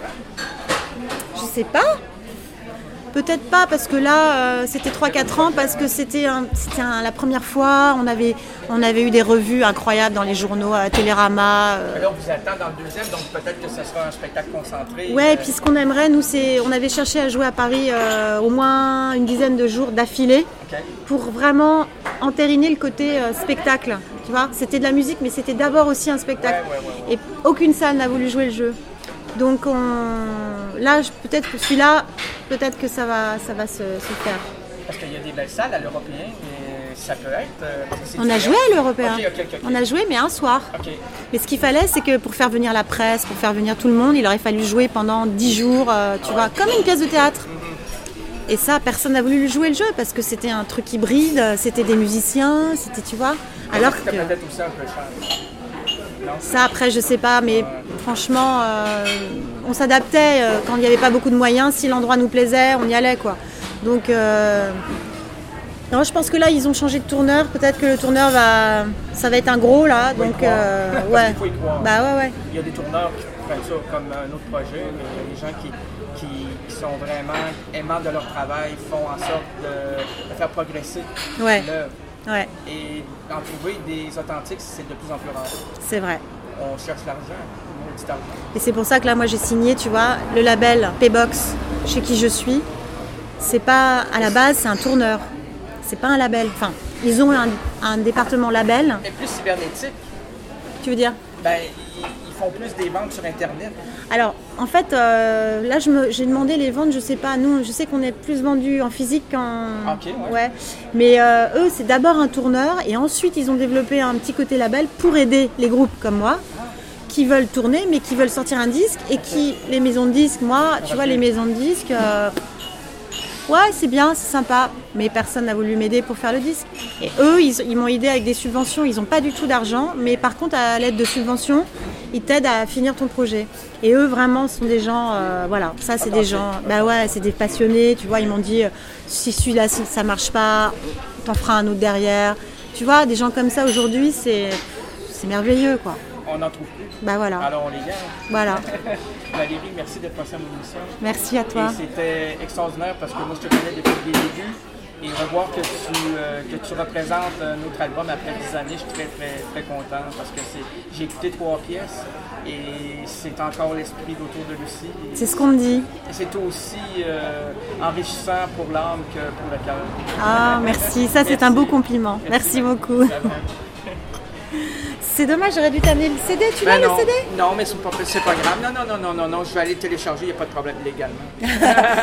[SPEAKER 3] ans?
[SPEAKER 1] Je sais pas. Peut-être pas parce que là, euh, c'était trois quatre ans, parce que c'était, un- c'était un- la première fois, on avait, on avait eu des revues incroyables dans les journaux, à Télérama. euh,
[SPEAKER 2] Mais là, on vous attend dans le deuxième, donc peut-être que ce sera un spectacle concentré.
[SPEAKER 1] Ouais,
[SPEAKER 2] euh,
[SPEAKER 1] puis ce qu'on aimerait, nous, c'est, on avait cherché à jouer à Paris euh, au moins une dizaine de jours d'affilée
[SPEAKER 2] OK.
[SPEAKER 1] pour vraiment entériner le côté euh, spectacle. Tu vois, c'était de la musique, mais c'était d'abord aussi un spectacle.
[SPEAKER 2] Ouais, ouais, ouais,
[SPEAKER 1] Et aucune salle n'a voulu jouer le jeu. Donc on... là, je- peut-être que celui-là, peut-être que ça va, ça va se, se faire.
[SPEAKER 2] Parce qu'il y a des belles salles à l'européen, mais ça peut être. euh, parce que c'est
[SPEAKER 1] On a
[SPEAKER 2] différent.
[SPEAKER 1] joué à l'Européen.
[SPEAKER 2] Ok, ok, ok, ok.
[SPEAKER 1] On a joué, mais un soir.
[SPEAKER 2] OK.
[SPEAKER 1] Mais ce qu'il fallait, c'est que pour faire venir la presse, pour faire venir tout le monde, il aurait fallu jouer pendant dix jours, euh, tu vois, comme une pièce de théâtre. Et ça, personne n'a voulu jouer le jeu parce que c'était un truc hybride, c'était des musiciens, c'était, tu vois. Alors que
[SPEAKER 2] C'était peut-être aussi un peu cher.
[SPEAKER 1] ça, après, je sais pas, mais franchement, euh, on s'adaptait euh, quand il n'y avait pas beaucoup de moyens. Si l'endroit nous plaisait, on y allait, quoi. Donc, euh, Non, je pense que là, ils ont changé de tourneur. Peut-être que le tourneur va, ça va être un gros là.
[SPEAKER 2] Il faut y
[SPEAKER 1] Donc,
[SPEAKER 2] croire.
[SPEAKER 1] euh,
[SPEAKER 2] Parce
[SPEAKER 1] ouais.
[SPEAKER 2] qu'il faut y croire.
[SPEAKER 1] Bah ouais, ouais.
[SPEAKER 2] Il y a des tourneurs qui prennent ça comme un autre projet, mais il y a des gens qui, qui, qui sont vraiment aimants de leur travail, font en sorte de, de faire progresser
[SPEAKER 1] Ouais.
[SPEAKER 2] l'œuvre.
[SPEAKER 1] Ouais,
[SPEAKER 2] Et en trouver des authentiques, c'est de plus en plus rare.
[SPEAKER 1] c'est vrai.
[SPEAKER 2] On cherche l'argent, maudit argent.
[SPEAKER 1] Et c'est pour ça que là, moi, j'ai signé, tu vois, le label P-Box, chez qui je suis. C'est pas, à la base, c'est un tourneur. C'est pas un label. Enfin, ils ont un, un département label.
[SPEAKER 2] Mais plus cybernétique,
[SPEAKER 1] Tu veux dire?
[SPEAKER 2] ben, ils, ils font plus des ventes sur Internet.
[SPEAKER 1] Alors, en fait, euh, là, je me- j'ai demandé les ventes, je sais pas. Nous, je sais qu'on est plus vendus en physique qu'en.
[SPEAKER 2] Ok, ouais.
[SPEAKER 1] Mais euh, eux, c'est d'abord un tourneur et ensuite, ils ont développé un petit côté label pour aider les groupes comme moi qui veulent tourner, mais qui veulent sortir un disque et qui, les maisons de disques, moi, tu vois, les maisons de disques. euh, Ouais, c'est bien, c'est sympa, mais personne n'a voulu m'aider pour faire le disque. Et eux, ils, ils m'ont aidé avec des subventions, ils n'ont pas du tout d'argent, mais par contre, à l'aide de subventions, ils t'aident à finir ton projet. Et eux, vraiment, sont des gens, euh, voilà, ça, c'est des gens, bah ouais, c'est des passionnés, tu vois, ils m'ont dit, euh, si celui-là, si ça marche pas, t'en feras un autre derrière. Tu vois, des gens comme ça, aujourd'hui, c'est, c'est merveilleux, quoi.
[SPEAKER 2] On n'en trouve plus.
[SPEAKER 1] Bah voilà,
[SPEAKER 2] Alors on les garde.
[SPEAKER 1] voilà.
[SPEAKER 2] Valérie, merci d'être passée à mon émission.
[SPEAKER 1] Merci à toi.
[SPEAKER 2] Et c'était extraordinaire parce que moi je te connais depuis les débuts et revoir que tu, euh, que tu représentes un autre album après dix années, je suis très très très content parce que c'est, j'ai écouté trois pièces et c'est encore l'esprit d'Autour de Lucie. Et
[SPEAKER 1] C'est ce qu'on me dit.
[SPEAKER 2] c'est aussi euh, enrichissant pour l'âme que pour le cœur.
[SPEAKER 1] Ah, merci, ça, c'est un beau compliment. Merci beaucoup. C'est dommage, j'aurais dû t'amener le C D. Tu l'as,
[SPEAKER 2] Ben
[SPEAKER 1] le
[SPEAKER 2] non,
[SPEAKER 1] C D?
[SPEAKER 2] non, mais c'est pas, c'est pas grave. Non, non, non, non, non, non, je vais aller le télécharger, il n'y a pas de problème légalement.